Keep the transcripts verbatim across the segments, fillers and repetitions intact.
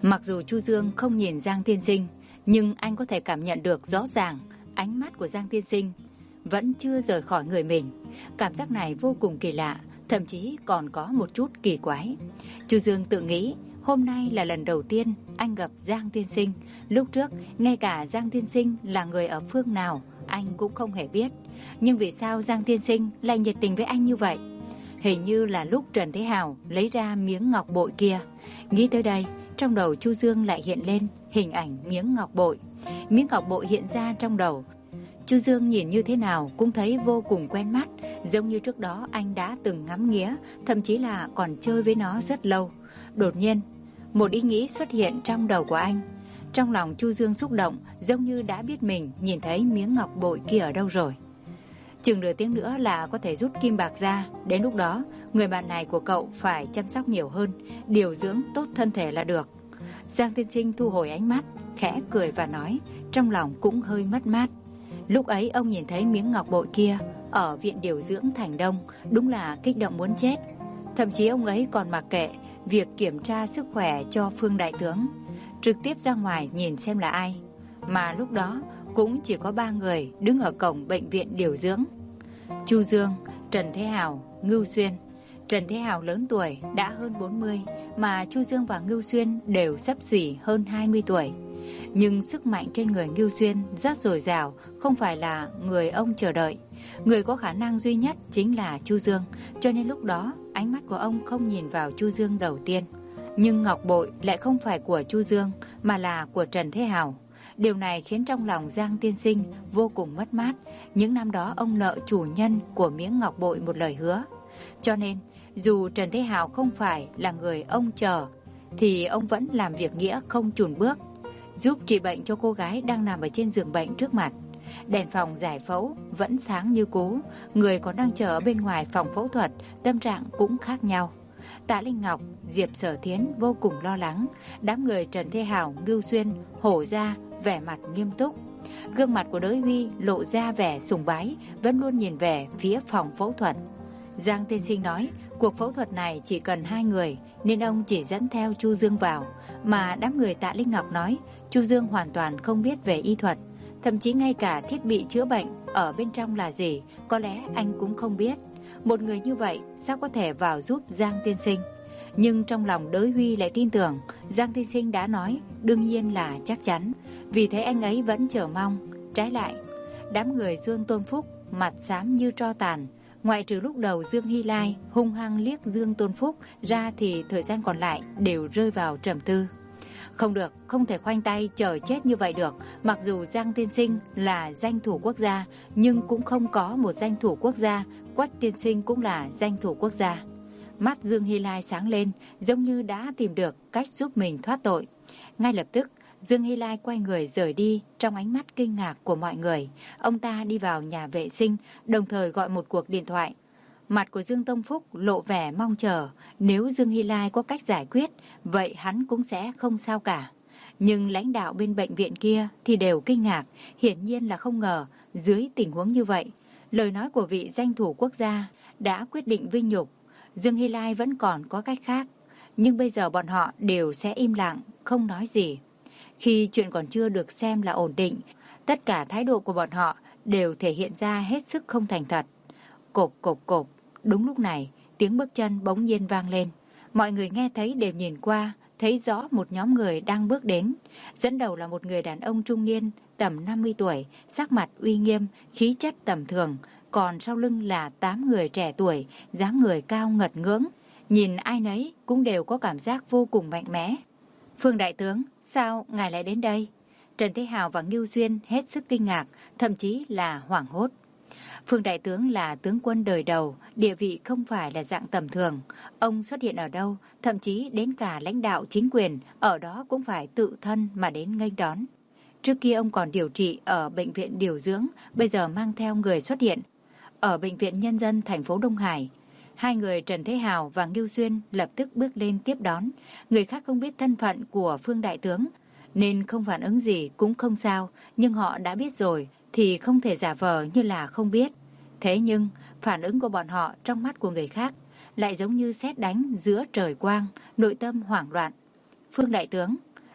Mặc dù Chu Dương không nhìn Giang Tiên Sinh, nhưng anh có thể cảm nhận được rõ ràng ánh mắt của Giang Tiên Sinh vẫn chưa rời khỏi người mình. Cảm giác này vô cùng kỳ lạ, thậm chí còn có một chút kỳ quái. Chu Dương tự nghĩ, hôm nay là lần đầu tiên anh gặp Giang Tiên Sinh. Lúc trước, ngay cả Giang Tiên Sinh là người ở phương nào, anh cũng không hề biết. Nhưng vì sao Giang Tiên Sinh lại nhiệt tình với anh như vậy? Hình như là lúc Trần Thế Hào lấy ra miếng ngọc bội kia. Nghĩ tới đây, trong đầu Chu Dương lại hiện lên hình ảnh miếng ngọc bội. Miếng ngọc bội hiện ra trong đầu. Chu Dương nhìn như thế nào cũng thấy vô cùng quen mắt, giống như trước đó anh đã từng ngắm nghía, thậm chí là còn chơi với nó rất lâu. Đột nhiên, một ý nghĩ xuất hiện trong đầu của anh. Trong lòng Chu Dương xúc động, giống như đã biết mình nhìn thấy miếng ngọc bội kia ở đâu rồi. Chừng nửa tiếng nữa là có thể rút kim bạc ra. Đến lúc đó, người bạn này của cậu phải chăm sóc nhiều hơn, điều dưỡng tốt thân thể là được. Giang Tiên Sinh thu hồi ánh mắt, khẽ cười và nói, trong lòng cũng hơi mất mát. Lúc ấy ông nhìn thấy miếng ngọc bội kia ở viện điều dưỡng Thành Đông, đúng là kích động muốn chết. Thậm chí ông ấy còn mặc kệ việc kiểm tra sức khỏe cho Phương đại tướng, trực tiếp ra ngoài nhìn xem là ai. Mà lúc đó cũng chỉ có ba người đứng ở cổng bệnh viện điều dưỡng: Chu Dương, Trần Thế Hào, Ngưu Xuyên. Trần Thế Hào lớn tuổi, đã hơn bốn mươi, mà Chu Dương và Ngưu Xuyên đều xấp xỉ hơn hai mươi tuổi. Nhưng sức mạnh trên người Ngưu Xuyên rất dồi dào, không phải là người ông chờ đợi. Người có khả năng duy nhất chính là Chu Dương, cho nên lúc đó ánh mắt của ông không nhìn vào Chu Dương đầu tiên. Nhưng ngọc bội lại không phải của Chu Dương, mà là của Trần Thế Hào. Điều này khiến trong lòng Giang Tiên Sinh vô cùng mất mát. Những năm đó ông nợ chủ nhân của miếng ngọc bội một lời hứa. Cho nên, dù Trần Thế Hào không phải là người ông chờ, thì ông vẫn làm việc nghĩa không chùn bước, giúp trị bệnh cho cô gái đang nằm ở trên giường bệnh trước mặt. Đèn phòng giải phẫu vẫn sáng như cũ, người còn đang chờ ở bên ngoài phòng phẫu thuật, tâm trạng cũng khác nhau. Tạ Linh Ngọc, Diệp Sở Thiến vô cùng lo lắng. Đám người Trần Thế Hào, Ngưu Xuyên hổ ra, vẻ mặt nghiêm túc. Gương mặt của Đới Huy lộ ra vẻ sùng bái, vẫn luôn nhìn về phía phòng phẫu thuật. Giang Tiên Sinh nói, cuộc phẫu thuật này chỉ cần hai người, nên ông chỉ dẫn theo Chu Dương vào. Mà đám người Tạ Linh Ngọc nói, Chu Dương hoàn toàn không biết về y thuật, thậm chí ngay cả thiết bị chữa bệnh ở bên trong là gì, có lẽ anh cũng không biết. Một người như vậy sao có thể vào giúp Giang Tiên Sinh? Nhưng trong lòng Đới Huy lại tin tưởng Giang Tiên Sinh đã nói, đương nhiên là chắc chắn. Vì thế anh ấy vẫn chờ mong. Trái lại, đám người Dương Tôn Phúc mặt xám như tro tàn. Ngoại trừ lúc đầu Dương Hy Lai hung hăng liếc Dương Tôn Phúc ra, thì thời gian còn lại đều rơi vào trầm tư. Không được, không thể khoanh tay chờ chết như vậy được. Mặc dù Giang Tiên Sinh là danh thủ quốc gia, nhưng cũng không có một danh thủ quốc gia. Quách Tiên Sinh cũng là danh thủ quốc gia. Mắt Dương Hy Lai sáng lên, giống như đã tìm được cách giúp mình thoát tội. Ngay lập tức, Dương Hy Lai quay người rời đi trong ánh mắt kinh ngạc của mọi người. Ông ta đi vào nhà vệ sinh, đồng thời gọi một cuộc điện thoại. Mặt của Dương Tông Phúc lộ vẻ mong chờ, nếu Dương Hy Lai có cách giải quyết, vậy hắn cũng sẽ không sao cả. Nhưng lãnh đạo bên bệnh viện kia thì đều kinh ngạc, hiển nhiên là không ngờ dưới tình huống như vậy, lời nói của vị danh thủ quốc gia đã quyết định vinh nhục. Dương Hy Lai vẫn còn có cách khác, nhưng bây giờ bọn họ đều sẽ im lặng, không nói gì. Khi chuyện còn chưa được xem là ổn định, tất cả thái độ của bọn họ đều thể hiện ra hết sức không thành thật. Cộp cộp cộp, đúng lúc này, tiếng bước chân bỗng nhiên vang lên. Mọi người nghe thấy đều nhìn qua, thấy rõ một nhóm người đang bước đến. Dẫn đầu là một người đàn ông trung niên, tầm năm mươi tuổi, sắc mặt uy nghiêm, khí chất tầm thường. Còn sau lưng là tám người trẻ tuổi, dáng người cao ngật ngưỡng. Nhìn ai nấy cũng đều có cảm giác vô cùng mạnh mẽ. Phương đại tướng, sao ngài lại đến đây? Trần Thế Hào và Ngưu Xuyên hết sức kinh ngạc, thậm chí là hoảng hốt. Phương đại tướng là tướng quân đời đầu, địa vị không phải là dạng tầm thường. Ông xuất hiện ở đâu, thậm chí đến cả lãnh đạo chính quyền ở đó cũng phải tự thân mà đến nghênh đón. Trước kia ông còn điều trị ở bệnh viện điều dưỡng, bây giờ mang theo người xuất hiện ở bệnh viện nhân dân thành phố Đông Hải. Hai người Trần Thế Hào và Ngưu Xuyên lập tức bước lên tiếp đón. Người khác không biết thân phận của Phương đại tướng nên không phản ứng gì cũng không sao, nhưng họ đã biết rồi thì không thể giả vờ như là không biết. Thế nhưng phản ứng của bọn họ trong mắt của người khác lại giống như sét đánh giữa trời quang, nội tâm hoảng loạn. Phương đại tướng,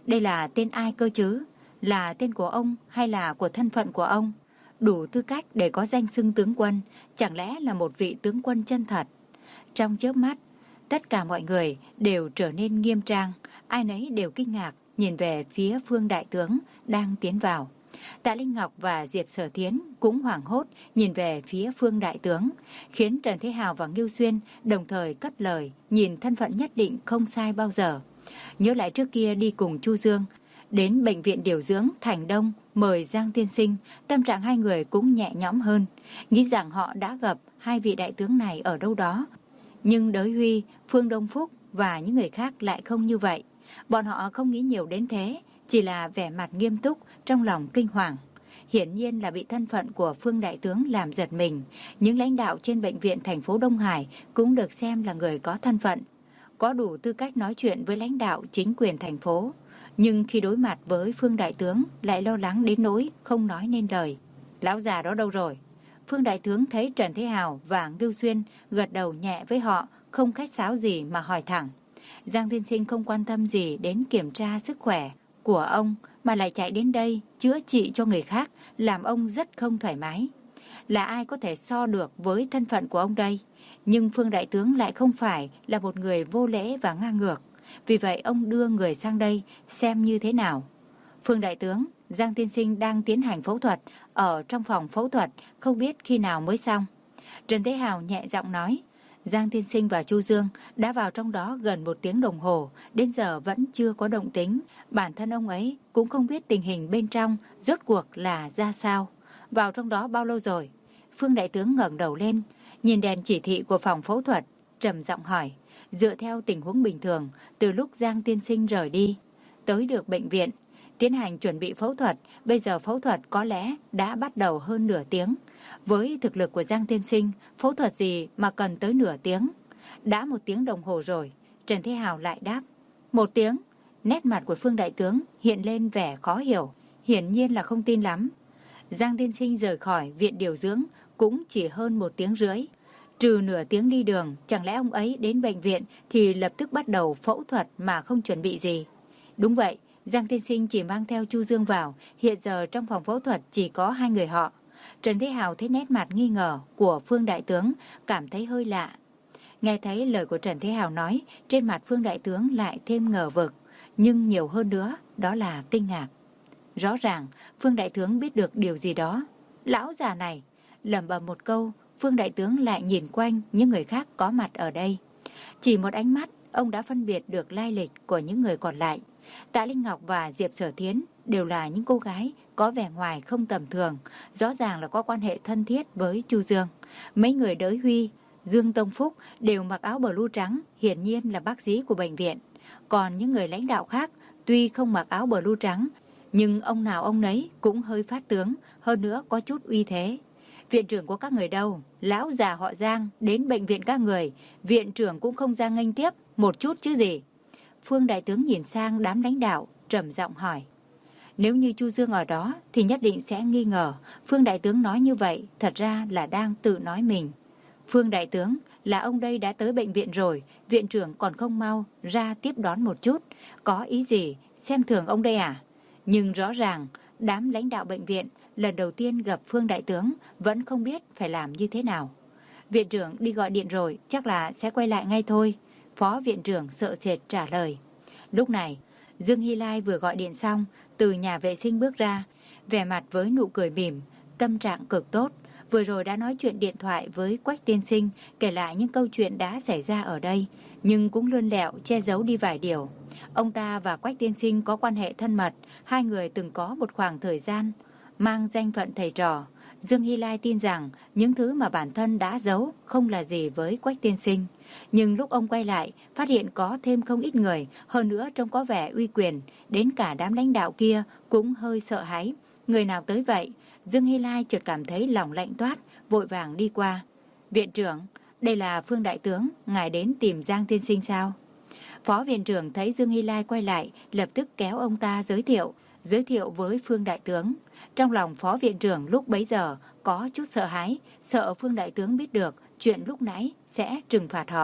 Đây là tên ai cơ chứ? Là tên của ông hay là của thân phận của ông? Đủ tư cách để có danh xưng tướng quân, chẳng lẽ là một vị tướng quân chân thật? Trong chớp mắt, tất cả mọi người đều trở nên nghiêm trang, ai nấy đều kinh ngạc nhìn về phía Phương đại tướng đang tiến vào. Tạ Linh Ngọc và Diệp Sở Thiến cũng hoảng hốt nhìn về phía Phương đại tướng, khiến Trần Thế Hào và Ngưu Xuyên đồng thời cất lời nhìn thân phận nhất định không sai bao giờ. Nhớ lại trước kia đi cùng Chu Dương đến bệnh viện điều dưỡng Thành Đông mời Giang tiên sinh, tâm trạng hai người cũng nhẹ nhõm hơn, nghĩ rằng họ đã gặp hai vị đại tướng này ở đâu đó. Nhưng Đới Huy, Phương Đông Phúc và những người khác lại không như vậy. Bọn họ không nghĩ nhiều đến thế, chỉ là vẻ mặt nghiêm túc, trong lòng kinh hoàng. Hiển nhiên là bị thân phận của Phương đại tướng làm giật mình. Những lãnh đạo trên bệnh viện thành phố Đông Hải cũng được xem là người có thân phận, có đủ tư cách nói chuyện với lãnh đạo chính quyền thành phố. Nhưng khi đối mặt với Phương đại tướng lại lo lắng đến nỗi không nói nên lời. Lão già đó đâu rồi? Phương đại tướng thấy Trần Thế Hào và Ngưu Xuyên gật đầu nhẹ với họ, không khách sáo gì mà hỏi thẳng. Giang tiên sinh không quan tâm gì đến kiểm tra sức khỏe của ông mà lại chạy đến đây chữa trị cho người khác, làm ông rất không thoải mái. Là ai có thể so được với thân phận của ông đây? Nhưng Phương đại tướng lại không phải là một người vô lễ và ngang ngược. Vì vậy ông đưa người sang đây xem như thế nào. Phương đại tướng, Giang tiên sinh đang tiến hành phẫu thuật ở trong phòng phẫu thuật, không biết khi nào mới xong. Trần Thế Hào nhẹ giọng nói. Giang tiên sinh và Chu Dương đã vào trong đó gần một tiếng đồng hồ, đến giờ vẫn chưa có động tĩnh. Bản thân ông ấy cũng không biết tình hình bên trong rốt cuộc là ra sao. Vào trong đó bao lâu rồi? Phương đại tướng ngẩng đầu lên, nhìn đèn chỉ thị của phòng phẫu thuật, trầm giọng hỏi. Dựa theo tình huống bình thường, từ lúc Giang tiên sinh rời đi, tới được bệnh viện, tiến hành chuẩn bị phẫu thuật, bây giờ phẫu thuật có lẽ đã bắt đầu hơn nửa tiếng. Với thực lực của Giang tiên sinh, phẫu thuật gì mà cần tới nửa tiếng? Đã một tiếng đồng hồ rồi. Trần Thế Hào lại đáp. Một tiếng? Nét mặt của Phương đại tướng hiện lên vẻ khó hiểu, hiển nhiên là không tin lắm. Giang tiên sinh rời khỏi viện điều dưỡng cũng chỉ hơn một tiếng rưỡi. Trừ nửa tiếng đi đường, chẳng lẽ ông ấy đến bệnh viện thì lập tức bắt đầu phẫu thuật mà không chuẩn bị gì? Đúng vậy, Giang tiên sinh chỉ mang theo Chu Dương vào, hiện giờ trong phòng phẫu thuật chỉ có hai người họ. Trần Thế Hào thấy nét mặt nghi ngờ của Phương đại tướng, cảm thấy hơi lạ. Nghe thấy lời của Trần Thế Hào nói, trên mặt Phương đại tướng lại thêm ngờ vực, nhưng nhiều hơn nữa, đó là kinh ngạc. Rõ ràng, Phương đại tướng biết được điều gì đó. Lão già này, lẩm bẩm một câu, Phương đại tướng lại nhìn quanh những người khác có mặt ở đây. Chỉ một ánh mắt, ông đã phân biệt được lai lịch của những người còn lại. Tạ Linh Ngọc và Diệp Sở Thiến đều là những cô gái có vẻ ngoài không tầm thường, rõ ràng là có quan hệ thân thiết với Chu Dương. Mấy người Đới Huy, Dương Tông Phúc đều mặc áo blue trắng, hiển nhiên là bác sĩ của bệnh viện. Còn những người lãnh đạo khác tuy không mặc áo blue trắng, nhưng ông nào ông nấy cũng hơi phát tướng, hơn nữa có chút uy thế. Viện trưởng của các người đâu? Lão già họ Giang đến bệnh viện các người, viện trưởng cũng không ra nghênh tiếp một chút chứ gì? Phương đại tướng nhìn sang đám lãnh đạo, trầm giọng hỏi. Nếu như Chu Dương ở đó thì nhất định sẽ nghi ngờ. Phương đại tướng nói như vậy thật ra là đang tự nói mình. Phương đại tướng, là ông đây đã tới bệnh viện rồi, viện trưởng còn không mau ra tiếp đón một chút. Có ý gì? Xem thường ông đây à? Nhưng rõ ràng, đám lãnh đạo bệnh viện lần đầu tiên gặp Phương đại tướng vẫn không biết phải làm như thế nào. Viện trưởng đi gọi điện rồi, chắc là sẽ quay lại ngay thôi. Phó viện trưởng sợ sệt trả lời. Lúc này, Dương Hy Lai vừa gọi điện xong, từ nhà vệ sinh bước ra, vẻ mặt với nụ cười mỉm, tâm trạng cực tốt. Vừa rồi đã nói chuyện điện thoại với Quách tiên sinh, kể lại những câu chuyện đã xảy ra ở đây, nhưng cũng lươn lẹo che giấu đi vài điều. Ông ta và Quách tiên sinh có quan hệ thân mật, hai người từng có một khoảng thời gian mang danh phận thầy trò. Dương Hy Lai tin rằng những thứ mà bản thân đã giấu không là gì với Quách tiên sinh. Nhưng lúc ông quay lại, phát hiện có thêm không ít người, hơn nữa trông có vẻ uy quyền, đến cả đám lãnh đạo kia cũng hơi sợ hãi. Người nào tới vậy? Dương Hy Lai chợt cảm thấy lòng lạnh toát, vội vàng đi qua. Viện trưởng, đây là Phương đại tướng, ngài đến tìm Giang tiên sinh sao? Phó viện trưởng thấy Dương Hy Lai quay lại, lập tức kéo ông ta giới thiệu, giới thiệu với Phương đại tướng. Trong lòng phó viện trưởng lúc bấy giờ có chút sợ hãi, sợ Phương đại tướng biết được chuyện lúc nãy sẽ trừng phạt họ.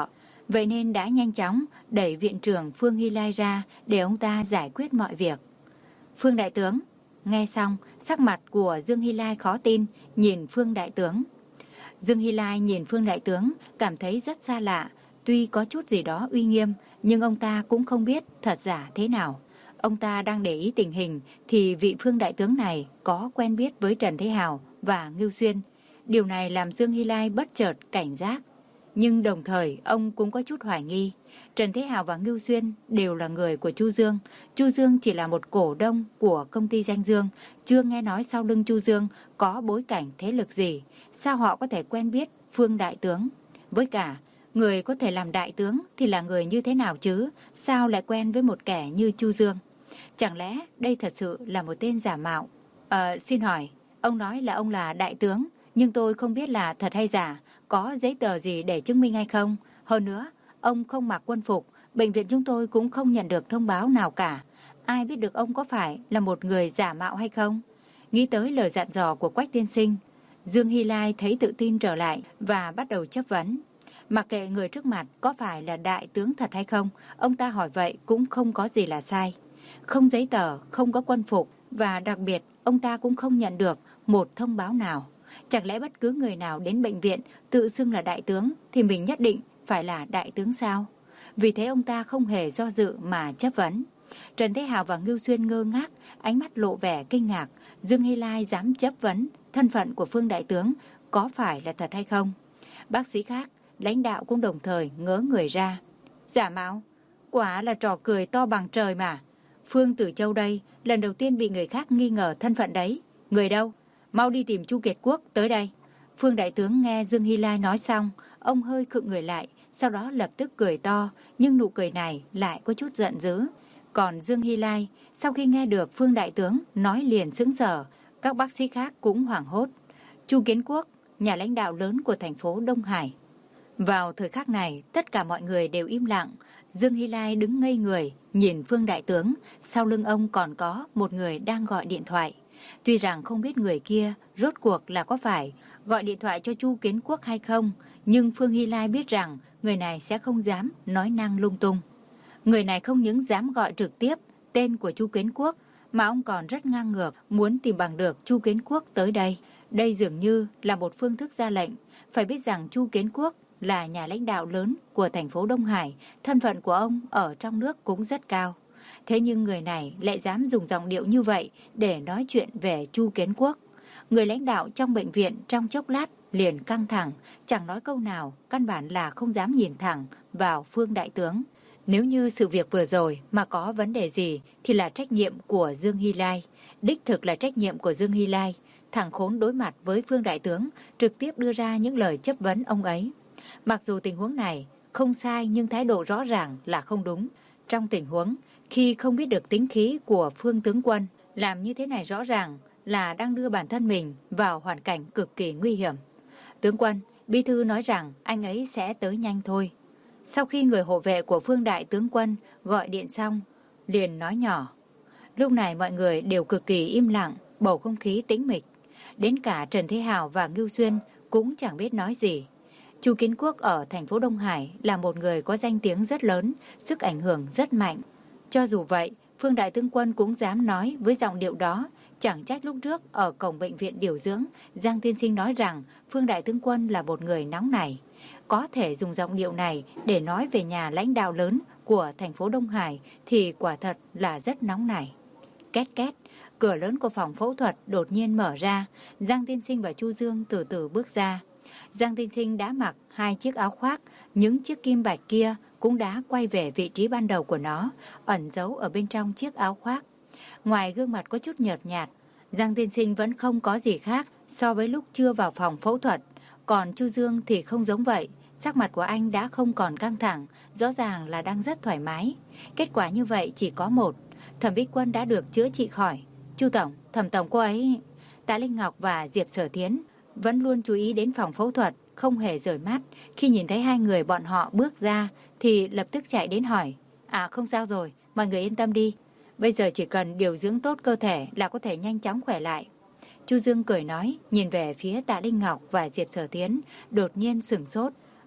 Vậy nên đã nhanh chóng đẩy viện trưởng Phương Hy Lai ra để ông ta giải quyết mọi việc. Phương đại tướng, nghe xong, sắc mặt của Dương Hy Lai khó tin, nhìn Phương đại tướng. Dương Hy Lai nhìn Phương đại tướng, cảm thấy rất xa lạ, tuy có chút gì đó uy nghiêm, nhưng ông ta cũng không biết thật giả thế nào. Ông ta đang để ý tình hình thì vị Phương đại tướng này có quen biết với Trần Thế Hào và Ngưu Xuyên. Điều này làm Dương Hy Lai bất chợt cảnh giác. Nhưng đồng thời ông cũng có chút hoài nghi. Trần Thế Hào và Ngưu Xuyên đều là người của Chu Dương. Chu Dương chỉ là một cổ đông của công ty Danh Dương, chưa nghe nói sau lưng Chu Dương có bối cảnh thế lực gì. Sao họ có thể quen biết Phương đại tướng? Với cả, người có thể làm đại tướng thì là người như thế nào chứ? Sao lại quen với một kẻ như Chu Dương? Chẳng lẽ đây thật sự là một tên giả mạo? Ờ, xin hỏi, ông nói là ông là đại tướng, nhưng tôi không biết là thật hay giả, có giấy tờ gì để chứng minh hay không? Hơn nữa, ông không mặc quân phục, bệnh viện chúng tôi cũng không nhận được thông báo nào cả. Ai biết được ông có phải là một người giả mạo hay không? Nghĩ tới lời dặn dò của Quách tiên sinh, Dương Hy Lai thấy tự tin trở lại và bắt đầu chất vấn. Mặc kệ người trước mặt có phải là đại tướng thật hay không, ông ta hỏi vậy cũng không có gì là sai. Không giấy tờ, không có quân phục, và đặc biệt ông ta cũng không nhận được một thông báo nào. Chẳng lẽ bất cứ người nào đến bệnh viện tự xưng là đại tướng thì mình nhất định phải là đại tướng sao? Vì thế ông ta không hề do dự mà chất vấn. Trần Thế Hào và Ngưu Xuyên ngơ ngác, ánh mắt lộ vẻ kinh ngạc. Dương Hy Lai dám chất vấn thân phận của Phương đại tướng có phải là thật hay không? Bác sĩ khác, lãnh đạo cũng đồng thời ngớ người ra. Giả mạo? Quả là trò cười to bằng trời mà. Phương Tử Châu đây, lần đầu tiên bị người khác nghi ngờ thân phận đấy. Người đâu? Mau đi tìm Chu Kiệt Quốc tới đây. Phương đại tướng nghe Dương Hy Lai nói xong, ông hơi khựng người lại, sau đó lập tức cười to, nhưng nụ cười này lại có chút giận dữ. Còn Dương Hy Lai, sau khi nghe được Phương đại tướng nói liền sững sờ, các bác sĩ khác cũng hoảng hốt. Chu Kiến Quốc, nhà lãnh đạo lớn của thành phố Đông Hải. Vào thời khắc này, tất cả mọi người đều im lặng. Dương Hy Lai đứng ngây người, nhìn Phương đại tướng, sau lưng ông còn có một người đang gọi điện thoại. Tuy rằng không biết người kia rốt cuộc là có phải gọi điện thoại cho Chu Kiến Quốc hay không, nhưng Phương Hy Lai biết rằng người này sẽ không dám nói năng lung tung. Người này không những dám gọi trực tiếp tên của Chu Kiến Quốc, mà ông còn rất ngang ngược muốn tìm bằng được Chu Kiến Quốc tới đây. Đây dường như là một phương thức ra lệnh. Phải biết rằng Chu Kiến Quốc là nhà lãnh đạo lớn của thành phố Đông Hải, thân phận của ông ở trong nước cũng rất cao. Thế nhưng người này lại dám dùng giọng điệu như vậy để nói chuyện về Chu Kiến Quốc. Người lãnh đạo trong bệnh viện trong chốc lát liền căng thẳng, chẳng nói câu nào, căn bản là không dám nhìn thẳng vào Phương đại tướng. Nếu như sự việc vừa rồi mà có vấn đề gì thì là trách nhiệm của Dương Hy Lai. Đích thực là trách nhiệm của Dương Hy Lai. Thằng khốn đối mặt với Phương đại tướng trực tiếp đưa ra những lời chất vấn ông ấy. Mặc dù tình huống này không sai nhưng thái độ rõ ràng là không đúng. Trong tình huống khi không biết được tính khí của Phương tướng quân, làm như thế này rõ ràng là đang đưa bản thân mình vào hoàn cảnh cực kỳ nguy hiểm. Tướng quân, bí thư nói rằng anh ấy sẽ tới nhanh thôi. Sau khi người hộ vệ của Phương đại tướng quân gọi điện xong, liền nói nhỏ. Lúc này mọi người đều cực kỳ im lặng, bầu không khí tĩnh mịch. Đến cả Trần Thế Hào và Ngưu Xuyên cũng chẳng biết nói gì. Chu Kiến Quốc ở thành phố Đông Hải là một người có danh tiếng rất lớn, sức ảnh hưởng rất mạnh. Cho dù vậy, Phương đại tướng quân cũng dám nói với giọng điệu đó. Chẳng trách lúc trước ở cổng bệnh viện điều dưỡng, Giang tiên sinh nói rằng Phương đại tướng quân là một người nóng nảy. Có thể dùng giọng điệu này để nói về nhà lãnh đạo lớn của thành phố Đông Hải thì quả thật là rất nóng nảy. Két két, cửa lớn của phòng phẫu thuật đột nhiên mở ra, Giang tiên sinh và Chu Dương từ từ bước ra. Giang tiên sinh đã mặc hai chiếc áo khoác, những chiếc kim bạch kia cũng đã quay về vị trí ban đầu của nó, ẩn giấu ở bên trong chiếc áo khoác. Ngoài gương mặt có chút nhợt nhạt, Giang tiên sinh vẫn không có gì khác so với lúc chưa vào phòng phẫu thuật. Còn Chu Dương thì không giống vậy, sắc mặt của anh đã không còn căng thẳng, rõ ràng là đang rất thoải mái. Kết quả như vậy chỉ có một, Thẩm Bích Quân đã được chữa trị khỏi. Chu tổng, Thẩm tổng cô ấy. Tạ Linh Ngọc và Diệp Sở Thiến vẫn luôn chú ý đến phòng phẫu thuật, không hề rời mắt. Khi nhìn thấy hai người bọn họ bước ra thì lập tức chạy đến hỏi. À không sao rồi, mọi người yên tâm đi. Bây giờ chỉ cần điều dưỡng tốt cơ thể là có thể nhanh chóng khỏe lại. Chu Dương cười nói, nhìn về phía Tạ Linh Ngọc và Diệp Sở Thiến, đột nhiên sửng sốt.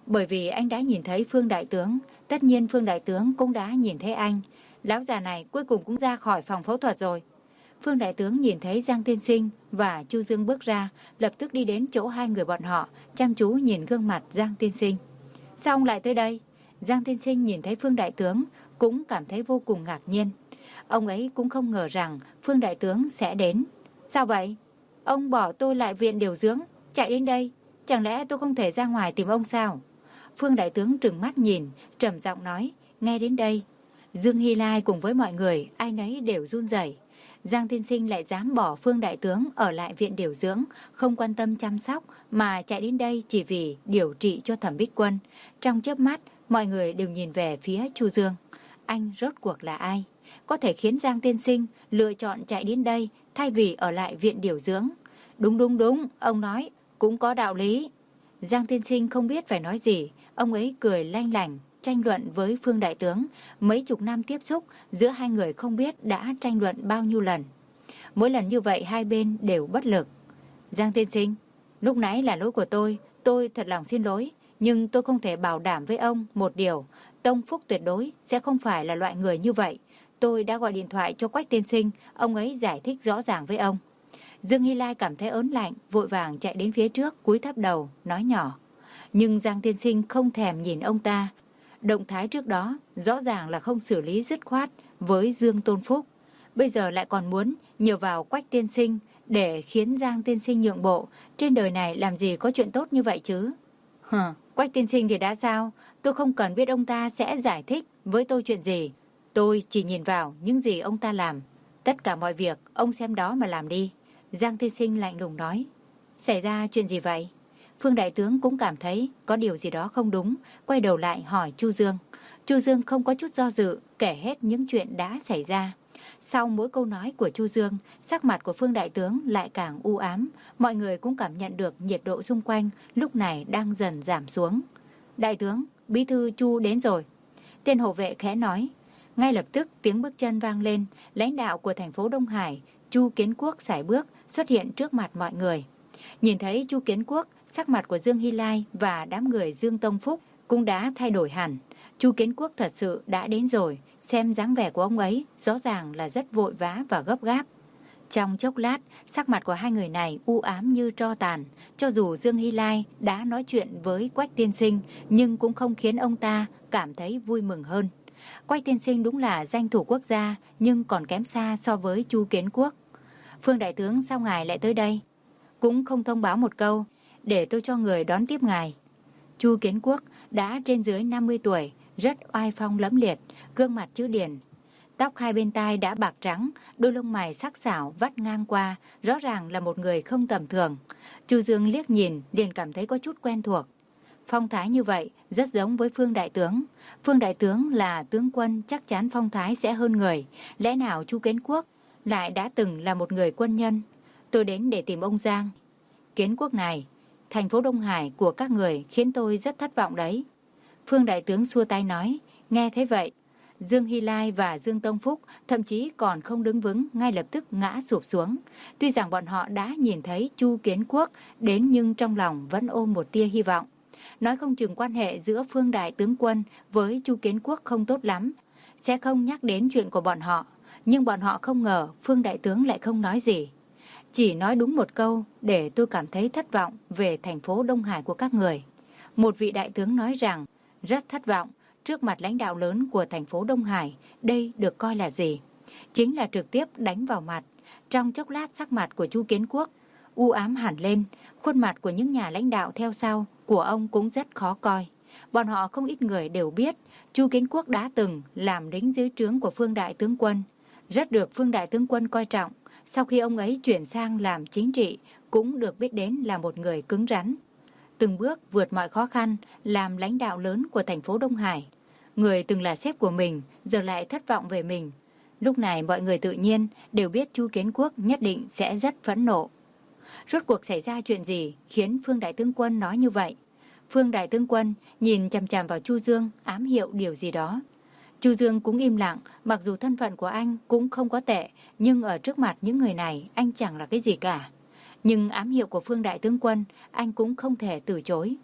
Bởi vì anh đã nhìn thấy Phương đại tướng, tất nhiên Phương đại tướng cũng đã nhìn thấy anh. Lão già này cuối cùng cũng ra khỏi phòng phẫu thuật rồi. Phương đại tướng nhìn thấy Giang Tiên Sinh và Chu Dương bước ra, lập tức đi đến chỗ hai người bọn họ, chăm chú nhìn gương mặt Giang Tiên Sinh. Sao ông lại tới đây? Giang Tiên Sinh nhìn thấy Phương đại tướng cũng cảm thấy vô cùng ngạc nhiên. Ông ấy cũng không ngờ rằng Phương đại tướng sẽ đến. Sao vậy? Ông bỏ tôi lại viện điều dưỡng, chạy đến đây. Chẳng lẽ tôi không thể ra ngoài tìm ông sao? Phương đại tướng trừng mắt nhìn, trầm giọng nói, nghe đến đây. Dương Hy Lai cùng với mọi người, ai nấy đều run rẩy. Giang Tiên Sinh lại dám bỏ Phương đại tướng ở lại viện điều dưỡng, không quan tâm chăm sóc, mà chạy đến đây chỉ vì điều trị cho Thẩm Bích Quân. Trong chớp mắt, mọi người đều nhìn về phía Chu Dương. Anh rốt cuộc là ai? Có thể khiến Giang Tiên Sinh lựa chọn chạy đến đây thay vì ở lại viện điều dưỡng. Đúng đúng đúng, ông nói, cũng có đạo lý. Giang Tiên Sinh không biết phải nói gì, ông ấy cười lanh lảnh, tranh luận với Phương đại tướng. Mấy chục năm tiếp xúc, giữa hai người không biết đã tranh luận bao nhiêu lần. Mỗi lần như vậy hai bên đều bất lực. Giang Tiên Sinh, lúc nãy là lỗi của tôi, tôi thật lòng xin lỗi, nhưng tôi không thể bảo đảm với ông một điều, Tông Phúc tuyệt đối sẽ không phải là loại người như vậy. Tôi đã gọi điện thoại cho Quách Tiên Sinh, ông ấy giải thích rõ ràng với ông. Dương Hy Lai cảm thấy ớn lạnh, vội vàng chạy đến phía trước, cúi thấp đầu, nói nhỏ. Nhưng Giang Tiên Sinh không thèm nhìn ông ta. Động thái trước đó rõ ràng là không xử lý dứt khoát với Dương Tôn Phúc. Bây giờ lại còn muốn nhờ vào Quách Tiên Sinh để khiến Giang Tiên Sinh nhượng bộ. Trên đời này làm gì có chuyện tốt như vậy chứ? Hờ, Quách Tiên Sinh thì đã sao? Tôi không cần biết ông ta sẽ giải thích với tôi chuyện gì. Tôi chỉ nhìn vào những gì ông ta làm. Tất cả mọi việc ông xem đó mà làm đi. Giang Tiên Sinh lạnh lùng nói. Xảy ra chuyện gì vậy? Phương đại tướng cũng cảm thấy có điều gì đó không đúng, quay đầu lại hỏi Chu Dương. Chu Dương không có chút do dự, kể hết những chuyện đã xảy ra. Sau mỗi câu nói của Chu Dương, sắc mặt của Phương đại tướng lại càng u ám, mọi người cũng cảm nhận được nhiệt độ xung quanh lúc này đang dần giảm xuống. Đại tướng, bí thư Chu đến rồi. Tên hộ vệ khẽ nói. Ngay lập tức tiếng bước chân vang lên, lãnh đạo của thành phố Đông Hải, Chu Kiến Quốc sải bước xuất hiện trước mặt mọi người. Nhìn thấy Chu Kiến Quốc, sắc mặt của Dương Hy Lai và đám người Dương Tông Phúc cũng đã thay đổi hẳn. Chu Kiến Quốc thật sự đã đến rồi, xem dáng vẻ của ông ấy rõ ràng là rất vội vã và gấp gáp. Trong chốc lát, sắc mặt của hai người này u ám như tro tàn. Cho dù Dương Hy Lai đã nói chuyện với Quách Tiên Sinh, nhưng cũng không khiến ông ta cảm thấy vui mừng hơn. Quách Tiên Sinh đúng là danh thủ quốc gia, nhưng còn kém xa so với Chu Kiến Quốc. Phương đại tướng sao ngài lại tới đây? Cũng không thông báo một câu, để tôi cho người đón tiếp ngài. Chu Kiến Quốc đã trên dưới năm mươi tuổi, rất oai phong lẫm liệt, gương mặt chữ điển. Tóc hai bên tai đã bạc trắng, đôi lông mày sắc sảo vắt ngang qua, rõ ràng là một người không tầm thường. Chu Dương liếc nhìn, liền cảm thấy có chút quen thuộc. Phong thái như vậy, rất giống với Phương đại tướng. Phương đại tướng là tướng quân, chắc chắn phong thái sẽ hơn người. Lẽ nào Chu Kiến Quốc lại đã từng là một người quân nhân? Tôi đến để tìm ông Giang. Kiến Quốc này, thành phố Đông Hải của các người khiến tôi rất thất vọng đấy. Phương đại tướng xua tay nói. Nghe thấy vậy, Dương Hy Lai và Dương Tông Phúc thậm chí còn không đứng vững, ngay lập tức ngã sụp xuống. Tuy rằng bọn họ đã nhìn thấy Chu Kiến Quốc đến, nhưng trong lòng vẫn ôm một tia hy vọng. Nói không chừng quan hệ giữa Phương đại tướng quân với Chu Kiến Quốc không tốt lắm, sẽ không nhắc đến chuyện của bọn họ. Nhưng bọn họ không ngờ Phương đại tướng lại không nói gì. Chỉ nói đúng một câu để tôi cảm thấy thất vọng về thành phố Đông Hải của các người. Một vị đại tướng nói rằng rất thất vọng trước mặt lãnh đạo lớn của thành phố Đông Hải. Đây được coi là gì? Chính là trực tiếp đánh vào mặt. Trong chốc lát sắc mặt của Chu Kiến Quốc u ám hẳn lên, khuôn mặt của những nhà lãnh đạo theo sau của ông cũng rất khó coi. Bọn họ không ít người đều biết Chu Kiến Quốc đã từng làm lính dưới trướng của Phương đại tướng quân, rất được Phương đại tướng quân coi trọng. Sau khi ông ấy chuyển sang làm chính trị, cũng được biết đến là một người cứng rắn, từng bước vượt mọi khó khăn, làm lãnh đạo lớn của thành phố Đông Hải. Người từng là sếp của mình, giờ lại thất vọng về mình. Lúc này mọi người tự nhiên đều biết Chu Kiến Quốc nhất định sẽ rất phẫn nộ. Rốt cuộc xảy ra chuyện gì khiến Phương đại tướng quân nói như vậy? Phương đại tướng quân nhìn chằm chằm vào Chu Dương, ám hiệu điều gì đó. Chu Dương cũng im lặng, mặc dù thân phận của anh cũng không có tệ, nhưng ở trước mặt những người này anh chẳng là cái gì cả. Nhưng ám hiệu của Phương đại tướng quân anh cũng không thể từ chối.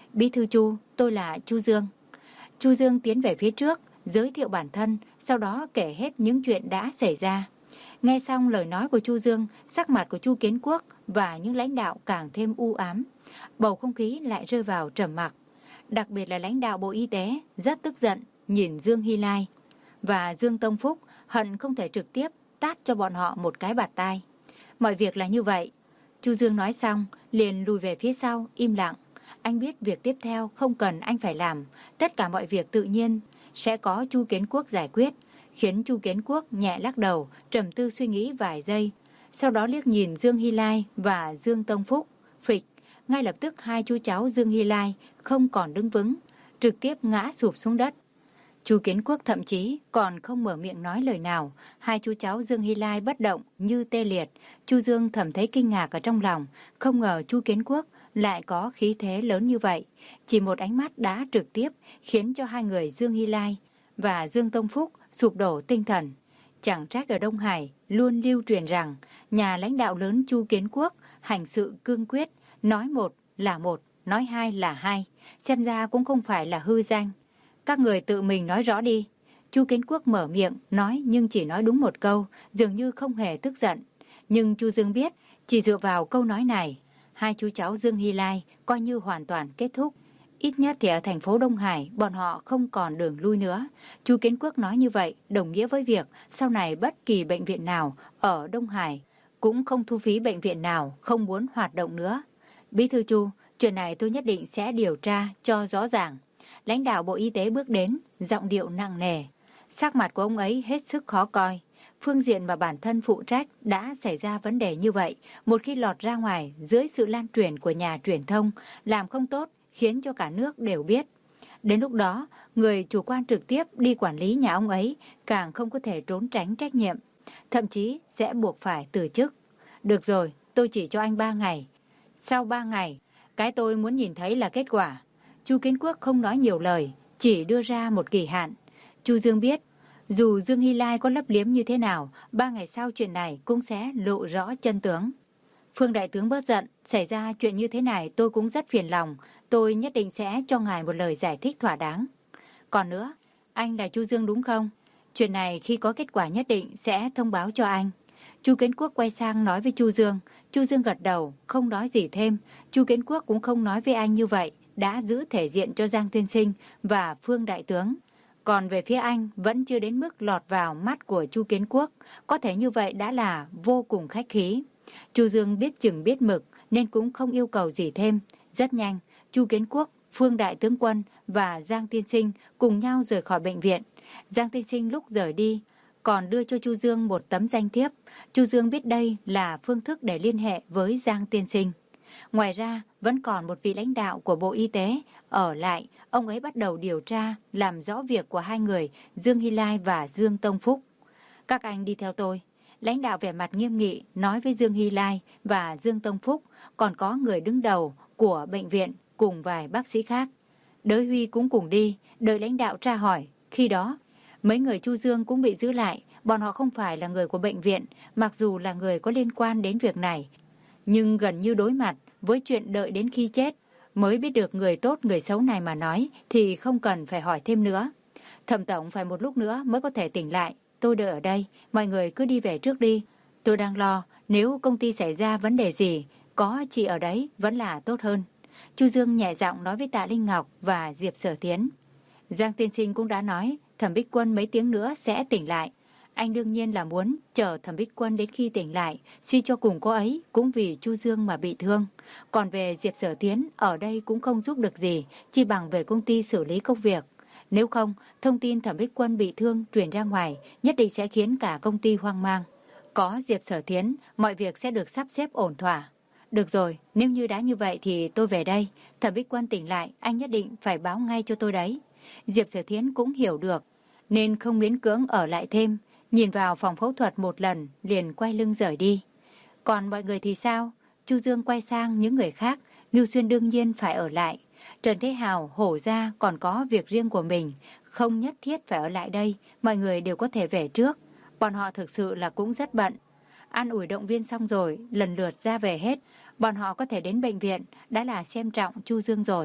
Bí thư Chu, tôi là Chu Dương. Chu Dương tiến về phía trước, giới thiệu bản thân, sau đó kể hết những chuyện đã xảy ra. Nghe xong lời nói của Chu Dương, sắc mặt của Chu Kiến Quốc và những lãnh đạo càng thêm u ám. Bầu không khí lại rơi vào trầm mặc. Đặc biệt là lãnh đạo Bộ Y tế rất tức giận, nhìn Dương Hy Lai và Dương Tông Phúc, hận không thể trực tiếp tát cho bọn họ một cái bạt tai. Mọi việc là như vậy. Chu Dương nói xong, liền lùi về phía sau, im lặng. Anh biết việc tiếp theo không cần anh phải làm, tất cả mọi việc tự nhiên sẽ có Chu Kiến Quốc giải quyết, khiến Chu Kiến Quốc nhẹ lắc đầu, trầm tư suy nghĩ vài giây, sau đó liếc nhìn Dương Hy Lai và Dương Tông Phúc, phịch, ngay lập tức hai chú cháu Dương Hy Lai không còn đứng vững, trực tiếp ngã sụp xuống đất. Chu Kiến Quốc thậm chí còn không mở miệng nói lời nào, hai chú cháu Dương Hy Lai bất động như tê liệt. Chu Dương thầm thấy kinh ngạc ở trong lòng, không ngờ Chu Kiến Quốc lại có khí thế lớn như vậy. Chỉ một ánh mắt đã trực tiếp khiến cho hai người Dương Hy Lai và Dương Tông Phúc sụp đổ tinh thần. Chẳng trách ở Đông Hải luôn lưu truyền rằng nhà lãnh đạo lớn Chu Kiến Quốc hành sự cương quyết, nói một là một, nói hai là hai, xem ra cũng không phải là hư danh. Các người tự mình nói rõ đi. Chu Kiến Quốc mở miệng nói nhưng chỉ nói đúng một câu, dường như không hề tức giận. Nhưng Chu Dương biết, chỉ dựa vào câu nói này, hai chú cháu Dương Hy Lai coi như hoàn toàn kết thúc. Ít nhất thì ở thành phố Đông Hải, bọn họ không còn đường lui nữa. Chu Kiến Quốc nói như vậy đồng nghĩa với việc sau này bất kỳ bệnh viện nào ở Đông Hải cũng không thu phí bệnh viện nào không muốn hoạt động nữa. Bí thư Chu, chuyện này tôi nhất định sẽ điều tra cho rõ ràng. Lãnh đạo Bộ Y tế bước đến, giọng điệu nặng nề. Sắc mặt của ông ấy hết sức khó coi. Phương diện mà bản thân phụ trách đã xảy ra vấn đề như vậy, một khi lọt ra ngoài dưới sự lan truyền của nhà truyền thông, làm không tốt khiến cho cả nước đều biết. Đến lúc đó, người chủ quan trực tiếp đi quản lý nhà ông ấy càng không có thể trốn tránh trách nhiệm, thậm chí sẽ buộc phải từ chức. Được rồi, tôi chỉ cho anh ba ngày. Sau ba ngày, cái tôi muốn nhìn thấy là kết quả. Chu Kiến Quốc không nói nhiều lời, chỉ đưa ra một kỳ hạn. Chu Dương biết, dù Dương Hy Lai có lấp liếm như thế nào, ba ngày sau chuyện này cũng sẽ lộ rõ chân tướng. Phương đại tướng bớt giận, xảy ra chuyện như thế này tôi cũng rất phiền lòng, tôi nhất định sẽ cho ngài một lời giải thích thỏa đáng. Còn nữa, anh là Chu Dương đúng không? Chuyện này khi có kết quả nhất định sẽ thông báo cho anh. Chu Kiến Quốc quay sang nói với Chu Dương. Chu Dương gật đầu, không nói gì thêm. Chu Kiến Quốc cũng không nói với anh như vậy, đã giữ thể diện cho Giang Tiên Sinh và Phương đại tướng. Còn về phía anh vẫn chưa đến mức lọt vào mắt của Chu Kiến Quốc, có thể như vậy đã là vô cùng khách khí. Chu Dương biết chừng biết mực nên cũng không yêu cầu gì thêm. Rất nhanh, Chu Kiến Quốc, Phương đại tướng quân và Giang Tiên Sinh cùng nhau rời khỏi bệnh viện. Giang Tiên Sinh lúc rời đi còn đưa cho Chu Dương một tấm danh thiếp. Chu Dương biết đây là phương thức để liên hệ với Giang Tiên Sinh. Ngoài ra, vẫn còn một vị lãnh đạo của Bộ Y tế ở lại, ông ấy bắt đầu điều tra, làm rõ việc của hai người Dương Hy Lai và Dương Tông Phúc. Các anh đi theo tôi. Lãnh đạo vẻ mặt nghiêm nghị nói với Dương Hy Lai và Dương Tông Phúc, còn có người đứng đầu của bệnh viện cùng vài bác sĩ khác. Đới Huy cũng cùng đi, đợi lãnh đạo tra hỏi. Khi đó, mấy người Chu Dương cũng bị giữ lại, bọn họ không phải là người của bệnh viện, mặc dù là người có liên quan đến việc này. Nhưng gần như đối mặt với chuyện đợi đến khi chết mới biết được người tốt người xấu này mà nói thì không cần phải hỏi thêm nữa. Thẩm tổng phải một lúc nữa mới có thể tỉnh lại. Tôi đợi ở đây, mọi người cứ đi về trước đi. Tôi đang lo, nếu công ty xảy ra vấn đề gì, có chị ở đấy vẫn là tốt hơn. Chu Dương nhẹ giọng nói với Tạ Linh Ngọc và Diệp Sở Tiến. Giang Tiên Sinh cũng đã nói Thẩm Bích Quân mấy tiếng nữa sẽ tỉnh lại. Anh đương nhiên là muốn chờ Thẩm Bích Quân đến khi tỉnh lại, suy cho cùng cô ấy cũng vì Chu Dương mà bị thương. Còn về Diệp Sở Tiến, ở đây cũng không giúp được gì, chỉ bằng về công ty xử lý công việc. Nếu không, thông tin Thẩm Bích Quân bị thương truyền ra ngoài, nhất định sẽ khiến cả công ty hoang mang. Có Diệp Sở Tiến, mọi việc sẽ được sắp xếp ổn thỏa. Được rồi, nếu như đã như vậy thì tôi về đây. Thẩm Bích Quân tỉnh lại, anh nhất định phải báo ngay cho tôi đấy. Diệp Sở Tiến cũng hiểu được, nên không miễn cưỡng ở lại thêm. Nhìn vào phòng phẫu thuật một lần, liền quay lưng rời đi. Còn mọi người thì sao? Chu Dương quay sang những người khác, Ngưu Xuyên đương nhiên phải ở lại. Trần Thế Hào, Hổ Gia còn có việc riêng của mình, không nhất thiết phải ở lại đây, mọi người đều có thể về trước. Bọn họ thực sự là cũng rất bận. An ủi động viên xong rồi, lần lượt ra về hết. Bọn họ có thể đến bệnh viện, đã là xem trọng Chu Dương rồi.